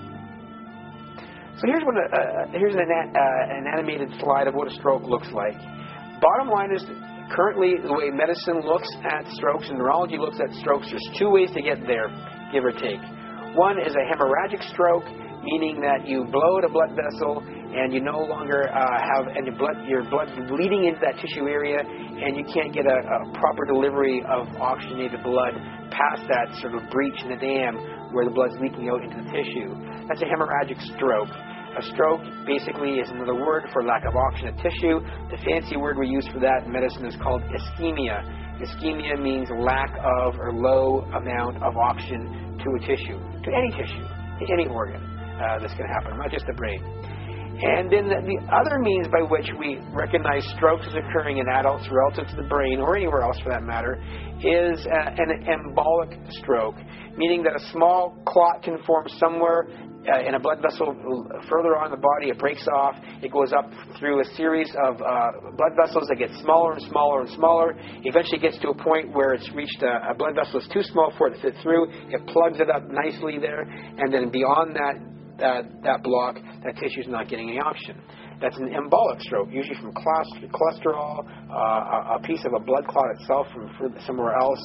Speaker 1: So here's an animated slide of what a stroke looks like. Bottom line is, currently, the way medicine looks at strokes and neurology looks at strokes, there's two ways to get there, give or take. One is a hemorrhagic stroke, meaning that you blow out a blood vessel and you no longer have any blood, your blood's bleeding into that tissue area, and you can't get a proper delivery of oxygenated blood past that sort of breach in the dam where the blood's leaking out into the tissue. That's a hemorrhagic stroke. A stroke basically is another word for lack of oxygen in tissue. The fancy word we use for that in medicine is called ischemia. Ischemia means lack of or low amount of oxygen to a tissue, to any organ. This can happen, not just the brain. And then the other means by which we recognize strokes as occurring in adults relative to the brain, or anywhere else for that matter, is an embolic stroke, meaning that a small clot can form somewhere in a blood vessel further on in the body. It breaks off. It goes up through a series of blood vessels that get smaller and smaller and smaller. Eventually gets to a point where it's reached a blood vessel that's too small for it to fit through. It plugs it up nicely there, and then beyond that block, that tissue is not getting any oxygen. That's an embolic stroke, usually from cholesterol, a piece of a blood clot itself from somewhere else,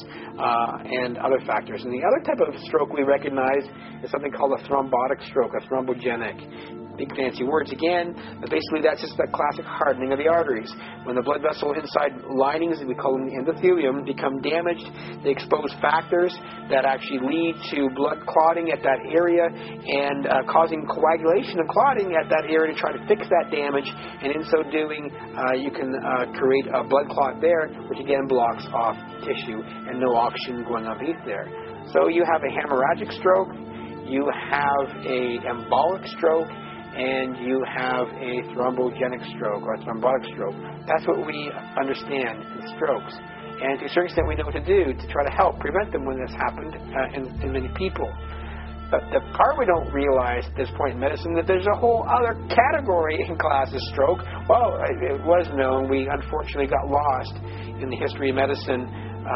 Speaker 1: and other factors. And the other type of stroke we recognize is something called a thrombotic stroke, a thrombogenic. Big fancy words again, but basically that's just that classic hardening of the arteries. When the blood vessel inside linings, we call them the endothelium, become damaged, they expose factors that actually lead to blood clotting at that area and causing coagulation and clotting at that area to try to fix that damage, and in so doing you can create a blood clot there, which again blocks off tissue and no oxygen going underneath there. So you have a hemorrhagic stroke, you have a embolic stroke, and you have a thrombogenic stroke or a thrombotic stroke. That's what we understand in strokes. And to a certain extent we know what to do to try to help prevent them when this happened in many people. But the part we don't realize at this point in medicine that there's a whole other category in class of stroke. Well, it was known. We unfortunately got lost in the history of medicine.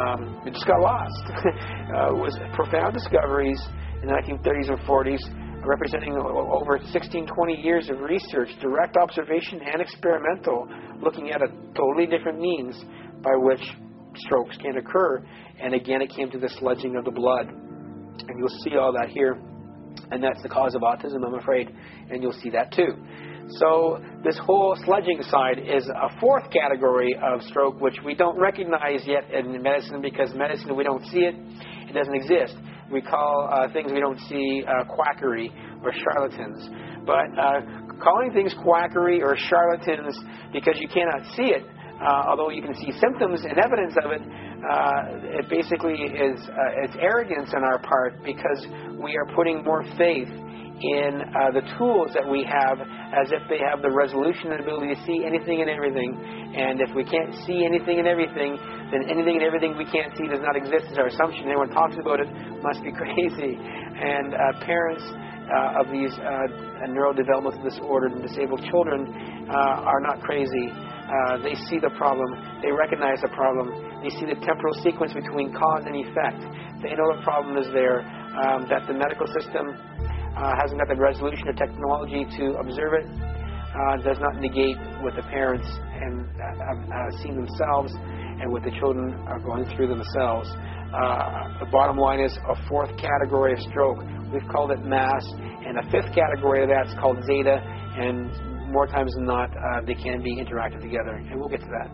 Speaker 1: We just got lost. It was profound discoveries in the 1930s and 40s, representing over 16, 20 years of research, direct observation and experimental, looking at a totally different means by which strokes can occur. And again, it came to the sludging of the blood. And you'll see all that here. And that's the cause of autism, I'm afraid. And you'll see that too. So this whole sludging side is a fourth category of stroke, which we don't recognize yet in medicine, because medicine, we don't see it. It doesn't exist. We call things we don't see quackery or charlatans. But calling things quackery or charlatans because you cannot see it, although you can see symptoms and evidence of it, it basically is it's arrogance on our part, because we are putting more faith in the tools that we have as if they have the resolution and ability to see anything and everything. And if we can't see anything and everything, then anything and everything we can't see does not exist is our assumption. Anyone talks about it must be crazy. And parents of these neurodevelopmental disordered and disabled children are not crazy. They see the problem. They recognize the problem. They see the temporal sequence between cause and effect. They know the problem is there, that the medical system hasn't got the resolution or technology to observe it, does not negate what the parents and have seen themselves and what the children are going through themselves. The bottom line is a fourth category of stroke. We've called it mass, and a fifth category of that's called zeta, and more times than not, they can be interacted together, and we'll get to that.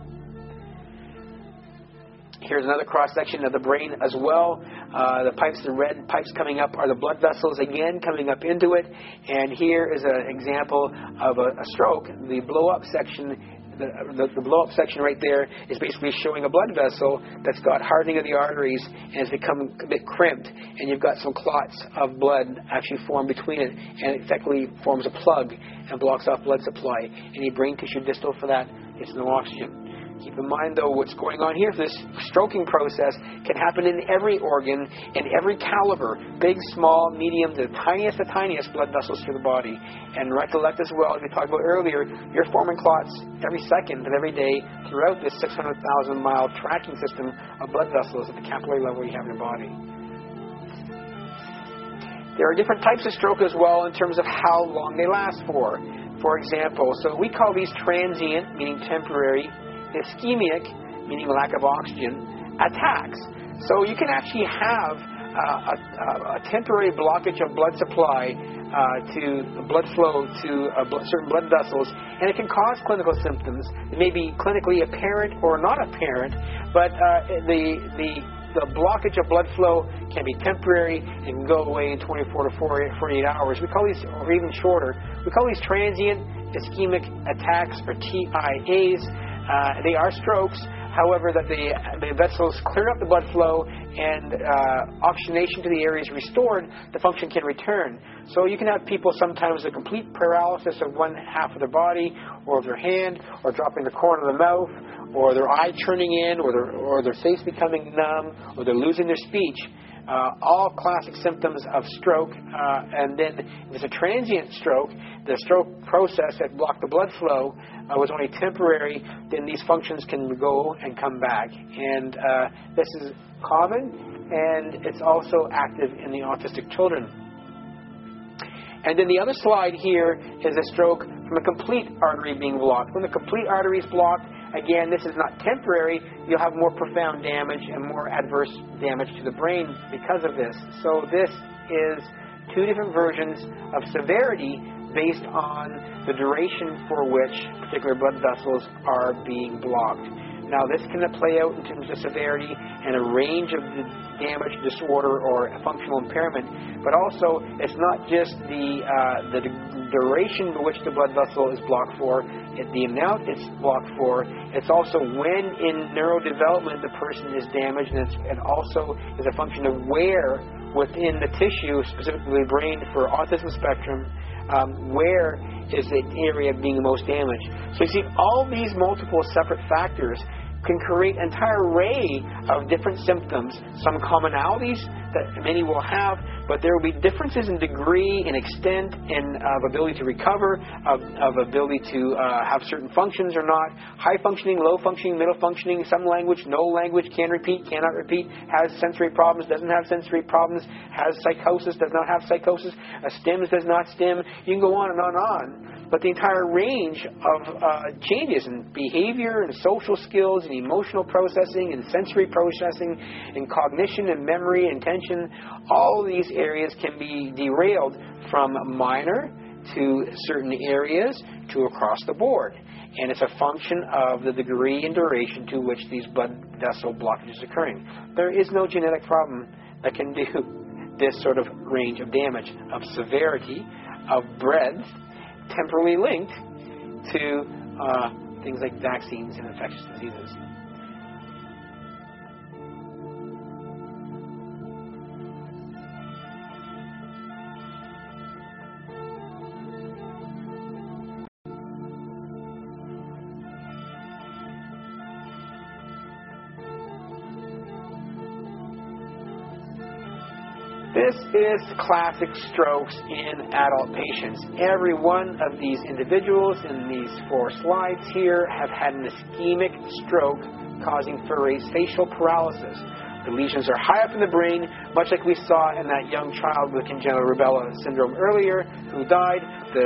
Speaker 1: Here's another cross-section of the brain as well. The pipes, the red pipes coming up are the blood vessels, again, coming up into it. And here is an example of a stroke. The blow-up section, the blow-up section right there is basically showing a blood vessel that's got hardening of the arteries and has become a bit crimped. And you've got some clots of blood actually formed between it, and it effectively forms a plug and blocks off blood supply. Any brain tissue distal for that, it's no oxygen. Keep in mind, though, what's going on here. This stroking process can happen in every organ, in every caliber, big, small, medium, the tiniest blood vessels through the body. And recollect as well, as we talked about earlier, you're forming clots every second and every day throughout this 600,000-mile tracking system of blood vessels at the capillary level you have in your body. There are different types of stroke as well in terms of how long they last for. For example, so we call these transient, meaning temporary, ischemic, meaning lack of oxygen, attacks. So you can actually have a temporary blockage of blood supply to blood flow to certain blood vessels, and it can cause clinical symptoms. It may be clinically apparent or not apparent, but the blockage of blood flow can be temporary and can go away in 24 to 48 hours. We call these, or even shorter, we call these transient ischemic attacks, or TIAs. They are strokes. however, that the vessels clear up the blood flow and oxygenation to the area is restored, the function can return. So you can have people sometimes with complete paralysis of one half of their body, or of their hand, or dropping the corner of the mouth, or their eye turning in, or their face becoming numb, or they're losing their speech. All classic symptoms of stroke. And then if it's a transient stroke, the stroke process that blocked the blood flow was only temporary, then these functions can go and come back. And this is common, and it's also active in the autistic children. And then the other slide here is a stroke from a complete artery being blocked. When the complete artery is blocked, again, this is not temporary. You'll have more profound damage and more adverse damage to the brain because of this. So this is two different versions of severity based on the duration for which particular blood vessels are being blocked. Now, this can play out in terms of severity and a range of the damage, disorder, or functional impairment. But also, it's not just the duration by which the blood vessel is blocked for, the amount it's blocked for. It's also when in neurodevelopment the person is damaged, and also is a function of where within the tissue, specifically the brain for autism spectrum, where is the area being most damaged. So you see, all these multiple separate factors can create an entire array of different symptoms, some commonalities that many will have, but there will be differences in degree, in extent, in ability to recover, of ability to have certain functions or not, high functioning, low functioning, middle functioning, some language, no language, can repeat, cannot repeat, has sensory problems, doesn't have sensory problems, has psychosis, does not have psychosis, stims, does not stim. You can go on and on and on. But the entire range of changes in behavior and social skills and emotional processing and sensory processing and cognition and memory and attention, all of these areas can be derailed from minor to certain areas to across the board. And it's a function of the degree and duration to which these blood vessel blockages are occurring. There is no genetic problem that can do this sort of range of damage, of severity, of breadth, temporally linked to things like vaccines and infectious diseases. This is classic strokes in adult patients. Every one of these individuals in these 4 slides here have had an ischemic stroke causing facial paralysis. The lesions are high up in the brain, much like we saw in that young child with congenital rubella syndrome earlier who died.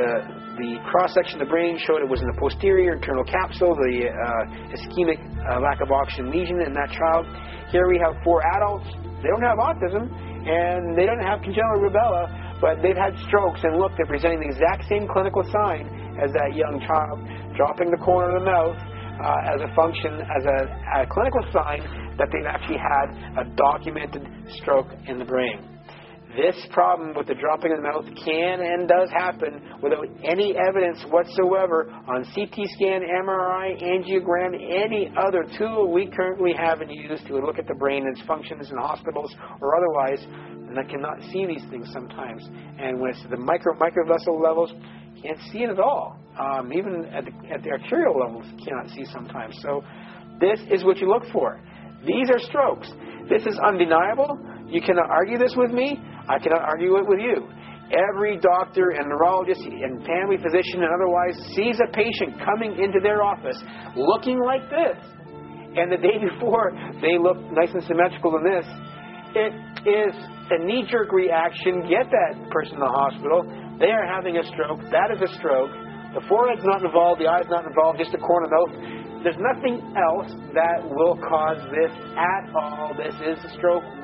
Speaker 1: The cross-section of the brain showed it was in the posterior internal capsule, the ischemic lack of oxygen lesion in that child. Here we have 4 adults. They don't have autism, and they don't have congenital rubella, but they've had strokes, and look, they're presenting the exact same clinical sign as that young child, dropping the corner of the mouth as a function, as a clinical sign that they've actually had a documented stroke in the brain. This problem with the dropping of the mouth can and does happen without any evidence whatsoever on CT scan, MRI, angiogram, any other tool we currently have in use to look at the brain and its functions in hospitals or otherwise, and that cannot see these things sometimes. And when it's the microvessel levels, you can't see it at all. Even at the arterial levels, you cannot see sometimes. So this is what you look for. These are strokes. This is undeniable. You cannot argue this with me. I cannot argue it with you. Every doctor and neurologist and family physician and otherwise sees a patient coming into their office looking like this, and the day before they look nice and symmetrical than this. It is a knee-jerk reaction. Get that person in the hospital. They are having a stroke. That is a stroke. The forehead's not involved. The eye's not involved. Just the corner of the mouth. There's nothing else that will cause this at all. This is a stroke 100%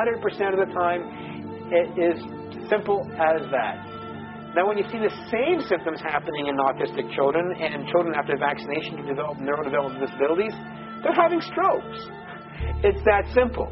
Speaker 1: of the time. It is simple as that. Now, when you see the same symptoms happening in autistic children and children after vaccination who develop neurodevelopmental disabilities, they're having strokes. It's that simple.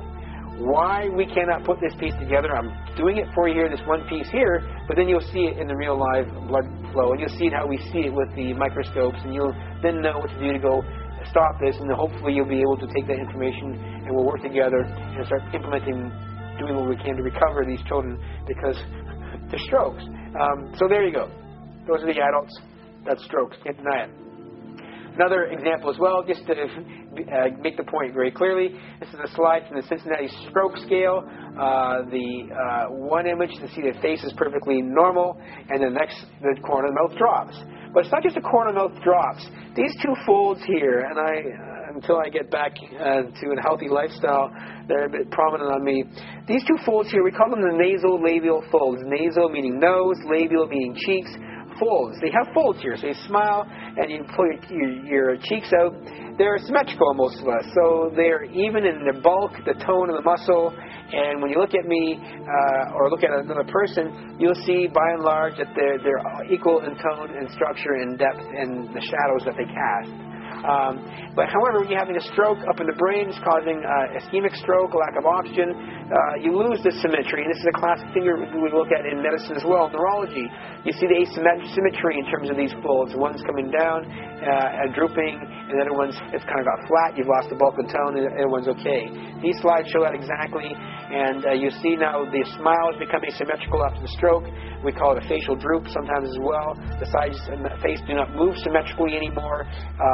Speaker 1: Why we cannot put this piece together, I'm doing it for you here, this one piece here, but then you'll see it in the real live blood flow, and you'll see how we see it with the microscopes, and you'll then know what to do to go stop this, and hopefully you'll be able to take that information and we'll work together and start implementing, doing what we can to recover these children because they're strokes. So there you go. Those are the adults. That's strokes. Can't deny it. Another example as well, just to make the point very clearly. This is a slide from the Cincinnati Stroke Scale. One image to see the face is perfectly normal, and the next, the corner of the mouth drops. But it's not just the corner of the mouth drops. These two folds here, and until I get back to a healthy lifestyle, they're a bit prominent on me. These two folds here, we call them the nasolabial folds. Nasal meaning nose, labial meaning cheeks. Folds. They have folds here, so you smile and you pull your cheeks out. They're symmetrical, most of us, so they're even in the bulk, the tone of the muscle. And when you look at me or look at another person, you'll see by and large that they're equal in tone and structure and depth and the shadows that they cast. But however, when you're having a stroke up in the brain, it's causing ischemic stroke, lack of oxygen, you lose this symmetry. And this is a classic thing we look at in medicine as well, neurology. You see the asymmetry in terms of these folds. One's coming down and drooping, and the other one's, it's kind of got flat. You've lost the bulk and tone, and the other one's okay. These slides show that exactly. And you see now the smile is becoming symmetrical after the stroke. We call it a facial droop sometimes as well. The sides and the face do not move symmetrically anymore.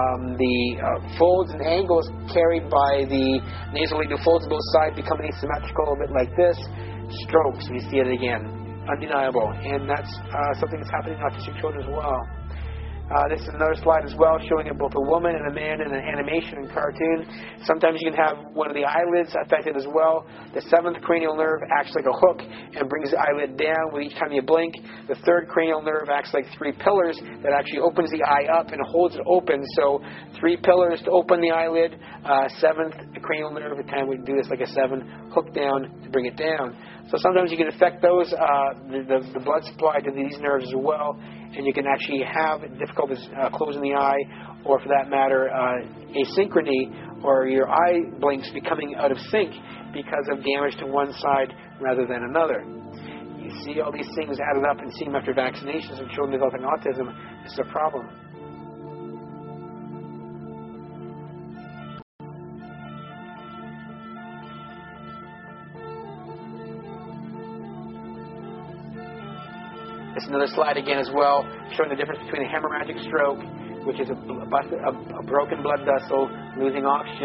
Speaker 1: The folds and angles carried by the nasolabial folds on both sides become asymmetrical, a bit like this. Strokes, and you see it again. Undeniable. And that's something that's happening in autistic children as well. This is another slide as well, showing both a woman and a man in an animation and cartoon. Sometimes you can have one of the eyelids affected as well. The 7th cranial nerve acts like a hook and brings the eyelid down with each time you blink. The 3rd cranial nerve acts like 3 pillars that actually opens the eye up and holds it open. So 3 pillars to open the eyelid, 7th cranial nerve, every time we do this like a 7, hook down to bring it down. So sometimes you can affect those, the blood supply to these nerves as well, and you can actually have difficulties closing the eye, or for that matter, asynchrony, or your eye blinks becoming out of sync because of damage to one side rather than another. You see all these things added up and see them after vaccinations of children developing autism. This is a problem. This is another slide again as well, showing the difference between a hemorrhagic stroke, which is a broken blood vessel, losing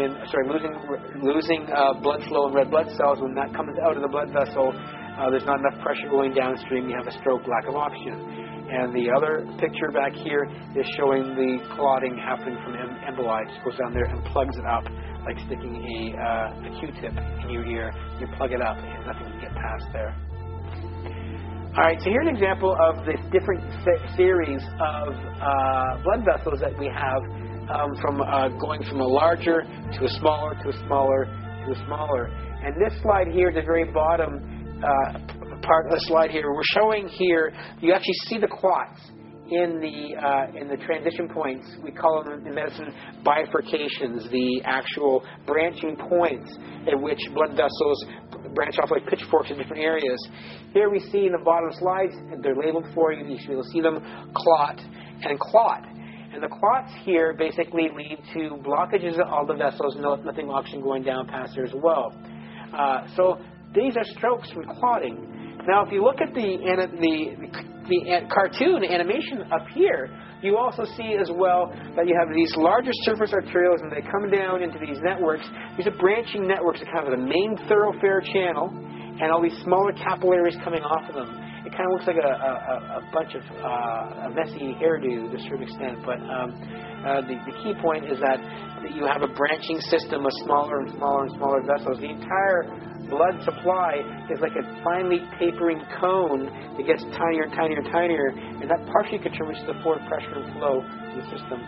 Speaker 1: blood flow and red blood cells. When that comes out of the blood vessel, there's not enough pressure going downstream. You have a stroke, lack of oxygen. And the other picture back here is showing the clotting happening from emboli. It just goes down there and plugs it up, like sticking a Q-tip in your ear. You plug it up and nothing can get past there. All right, so here's an example of the different series of blood vessels that we have from going from a larger to a smaller to a smaller to a smaller. And this slide here, the very bottom part of the slide here, we're showing here, you actually see the clots in the transition points. We call them in medicine bifurcations, the actual branching points at which blood vessels branch off like pitchforks in different areas. Here we see in the bottom slides, they're labeled for you. You'll see them clot and clot. And the clots here basically lead to blockages of all the vessels, nothing oxygen going down past there as well. So these are strokes from clotting. Now, if you look at the cartoon animation up here, you also see as well that you have these larger surface arterioles, and they come down into these networks. These are branching networks that kind of the main thoroughfare channel, and all these smaller capillaries coming off of them. It kind of looks like a bunch of a messy hairdo to a certain extent, but the key point is that you have a branching system of smaller and smaller and smaller vessels. The entire blood supply is like a finely tapering cone that gets tinier and tinier and tinier, and that partially contributes to the forward pressure and flow in the system.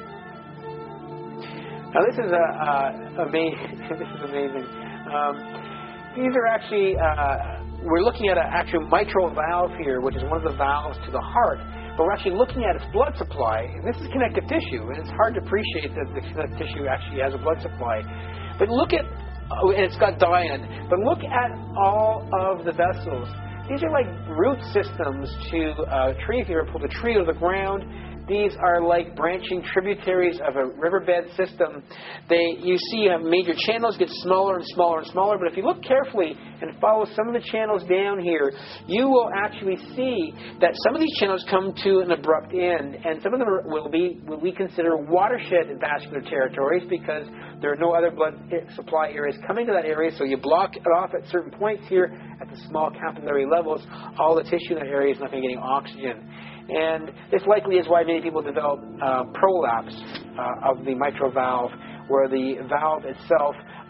Speaker 1: Now this is amazing. This is amazing. These are actually, we're looking at an actual mitral valve here, which is one of the valves to the heart. But we're actually looking at its blood supply. And this is connective tissue, and it's hard to appreciate that the connective tissue actually has a blood supply. But look at, and it's got dye in, but look at all of the vessels. these are like root systems to a tree. If you ever pulled a tree out of the ground, these are like branching tributaries of a riverbed system. You see major channels get smaller and smaller and smaller, but if you look carefully and follow some of the channels down here, you will actually see that some of these channels come to an abrupt end, and some of them will be what we consider watershed vascular territories because there are no other blood supply areas coming to that area, so you block it off at certain points here at the small capillary levels. All the tissue in that area is not going to get any oxygen. And this likely is why many people develop prolapse of the mitral valve, where the valve itself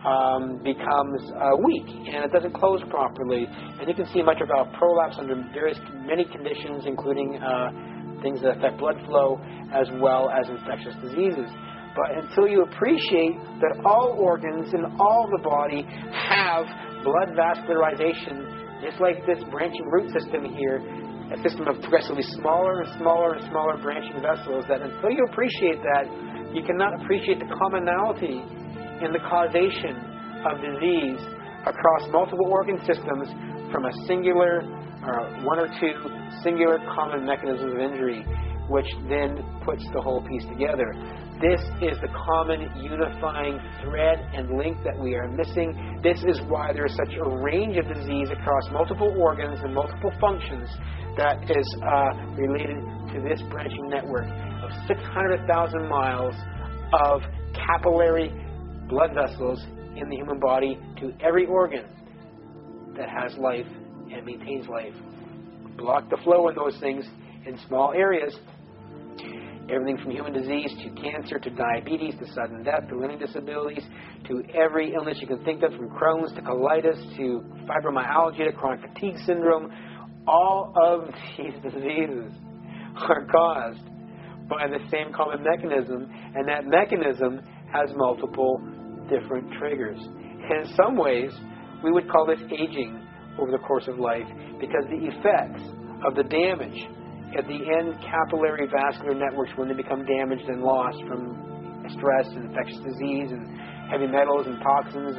Speaker 1: becomes weak and it doesn't close properly. And you can see mitral valve prolapse under many conditions, including things that affect blood flow as well as infectious diseases. But until you appreciate that all organs in all the body have blood vascularization, just like this branching root system here, a system of progressively smaller and smaller and smaller branching vessels, that until you appreciate that, you cannot appreciate the commonality in the causation of disease across multiple organ systems from a singular or one or two singular common mechanisms of injury, which then puts the whole piece together. This is the common unifying thread and link that we are missing. This is why there is such a range of disease across multiple organs and multiple functions that is related to this branching network of 600,000 miles of capillary blood vessels in the human body to every organ that has life and maintains life. Block the flow of those things in small areas. Everything from human disease to cancer to diabetes to sudden death to learning disabilities to every illness you can think of, from Crohn's to colitis to fibromyalgia to chronic fatigue syndrome. All of these diseases are caused by the same common mechanism, and that mechanism has multiple different triggers. And in some ways, we would call this aging over the course of life, because the effects of the damage at the end capillary vascular networks, when they become damaged and lost from stress and infectious disease and heavy metals and toxins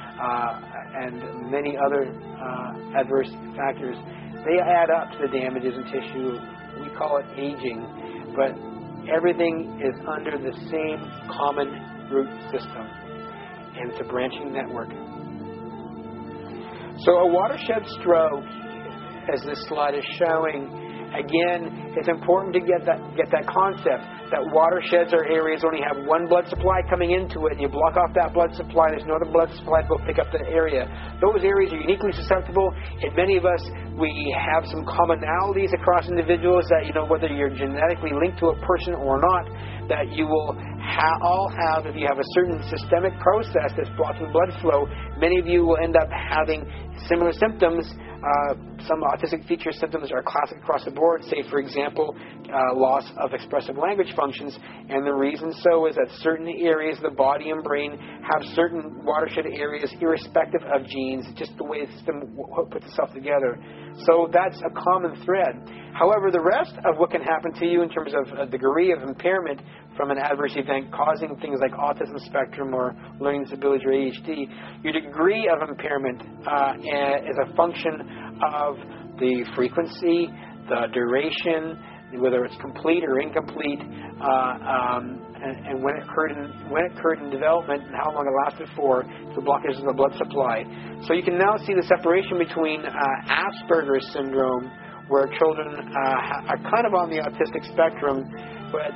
Speaker 1: and many other adverse factors, they add up to the damages in tissue. We call it aging, but everything is under the same common root system, and it's a branching network. So a watershed stroke, as this slide is showing, again, it's important to get that concept that watersheds are areas only have one blood supply coming into it, and you block off that blood supply, there's no other blood supply to go pick up that area. Those areas are uniquely susceptible. In many of us, we have some commonalities across individuals that, whether you're genetically linked to a person or not, that you will all have, if you have a certain systemic process that's blocking blood flow, many of you will end up having similar symptoms. Some autistic feature symptoms are classic across the board, say, for example, loss of expressive language functions. And the reason so is that certain areas of the body and brain have certain watershed areas irrespective of genes, just the way the system puts itself together. So that's a common thread. However, the rest of what can happen to you in terms of a degree of impairment from an adverse event causing things like autism spectrum or learning disabilities or ADHD, your degree of impairment is a function of the frequency, the duration, whether it's complete or incomplete, and when it occurred in development and how long it lasted for, the blockages of the blood supply. So you can now see the separation between Asperger's syndrome, where children are kind of on the autistic spectrum, but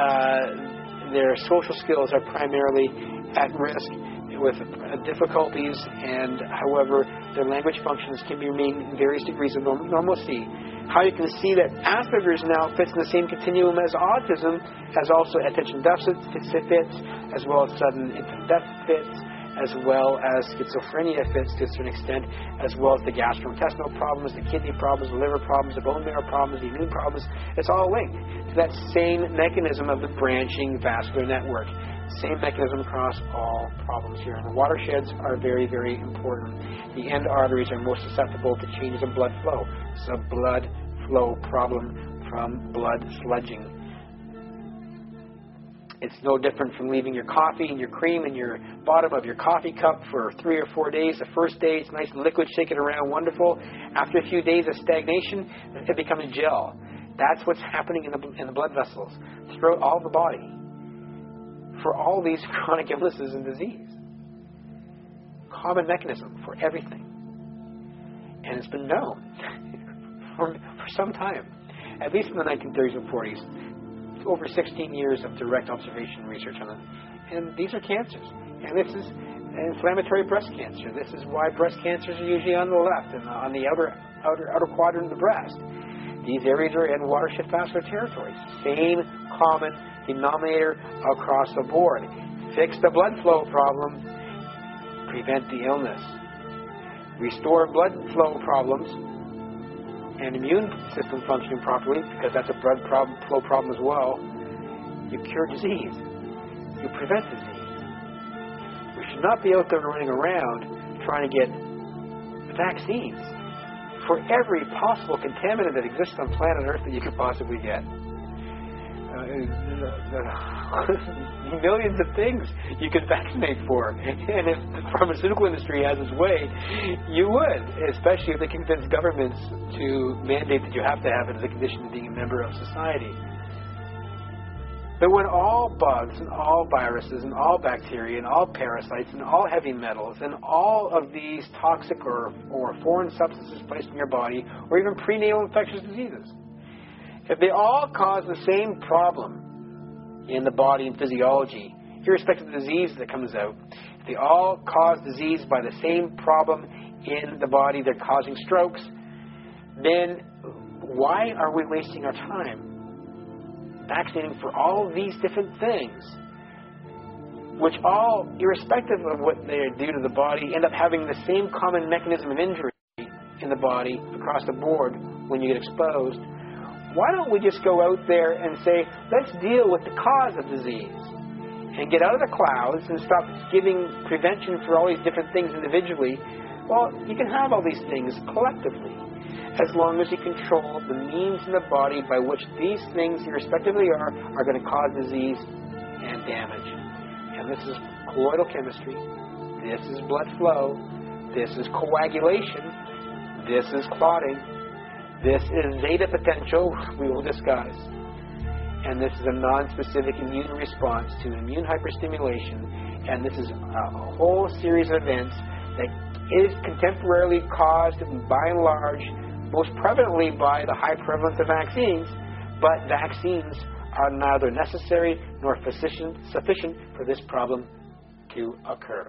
Speaker 1: their social skills are primarily at risk with difficulties, and however, their language functions can remain in various degrees of normalcy. How you can see that Asperger's now fits in the same continuum as autism, as also attention deficit fits, as well as sudden infant death fits, as well as schizophrenia fits to a certain extent, as well as the gastrointestinal problems, the kidney problems, the liver problems, the bone marrow problems, the immune problems. It's all linked to that same mechanism of the branching vascular network. Same mechanism across all problems here. And the watersheds are very, very important. The end arteries are most susceptible to changes in blood flow. It's a blood flow problem from blood sludging. It's no different from leaving your coffee and your cream in your bottom of your coffee cup for 3 or 4 days. The first day, it's nice and liquid, shake it around, wonderful. After a few days of stagnation, it becomes gel. That's what's happening in the blood vessels throughout all the body for all these chronic illnesses and disease. Common mechanism for everything. And it's been known for some time, at least in the 1930s and 40s. Over 16 years of direct observation and research on it. And these are cancers. And this is inflammatory breast cancer. This is why breast cancers are usually on the left and on the outer quadrant of the breast. These areas are in watershed vascular territories. Same common denominator across the board. Fix the blood flow problem, prevent the illness. Restore blood flow problems and immune system functioning properly, because that's a blood flow problem as well. You cure disease. You prevent disease. We should not be out there running around trying to get vaccines for every possible contaminant that exists on planet Earth that you could possibly get. Millions of things you could vaccinate for. And if the pharmaceutical industry has its way, you would, especially if they convince governments to mandate that you have to have it as a condition of being a member of society. But when all bugs and all viruses and all bacteria and all parasites and all heavy metals and all of these toxic or foreign substances placed in your body, or even prenatal infectious diseases, if they all cause the same problem in the body and physiology, irrespective of the disease that comes out, if they all cause disease by the same problem in the body, they're causing strokes, then why are we wasting our time vaccinating for all these different things, which all, irrespective of what they do to the body, end up having the same common mechanism of injury in the body across the board when you get exposed? Why don't we just go out there and say, let's deal with the cause of disease and get out of the clouds and stop giving prevention for all these different things individually? Well, you can have all these things collectively, as long as you control the means in the body by which these things, irrespectively, are going to cause disease and damage. And this is colloidal chemistry. This is blood flow. This is coagulation. This is clotting. This is zeta potential, we will discuss. And this is a non-specific immune response to immune hyperstimulation. And this is a whole series of events that is contemporarily caused, by and large, most prevalently by the high prevalence of vaccines, but vaccines are neither necessary nor sufficient for this problem to occur.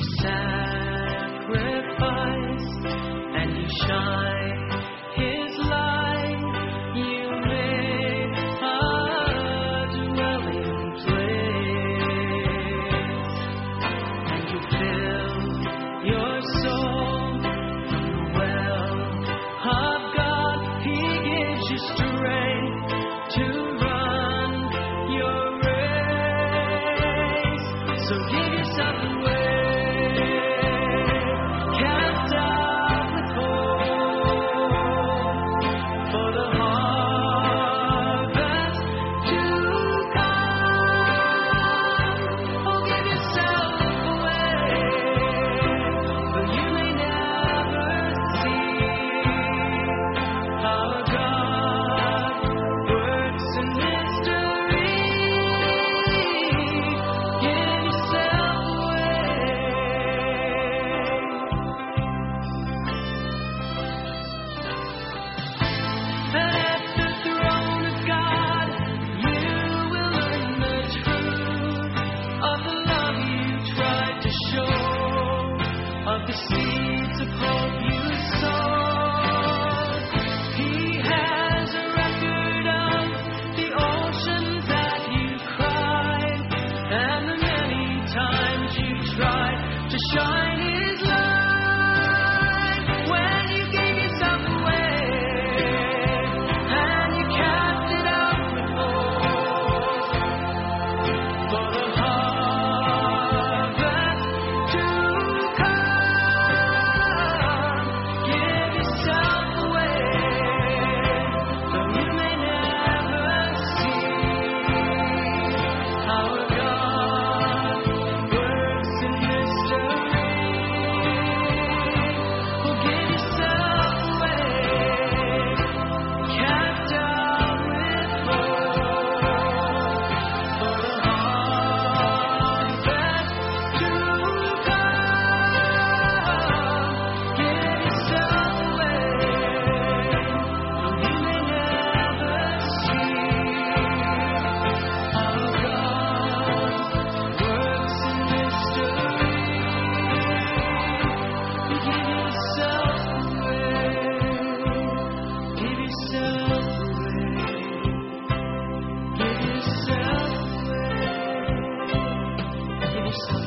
Speaker 6: sacrifice and you shine His light. You made a dwelling place, and you fill your soul from the well of God. He gives you strength to run your race. So give yourself away, cast out with hope for the harvest to come. Oh, give yourself away, but you may never see how God works in mystery. Give yourself away. And at the throne of God, you will learn the truth of the love you tried to show, of the seeds of hope you sowed. He has a record of the oceans that you cried, and the many times you tried to shine His light. When you gave yourself away, and you cast it out with hope for the harvest to come. Give yourself away, though you may never see how God works in mystery. Oh, give yourself away, cast out with hope for the harvest to come. Give yourself away, though you may never see how God works in mystery. You give yourself away, give yourself away, give yourself away, give yourself away.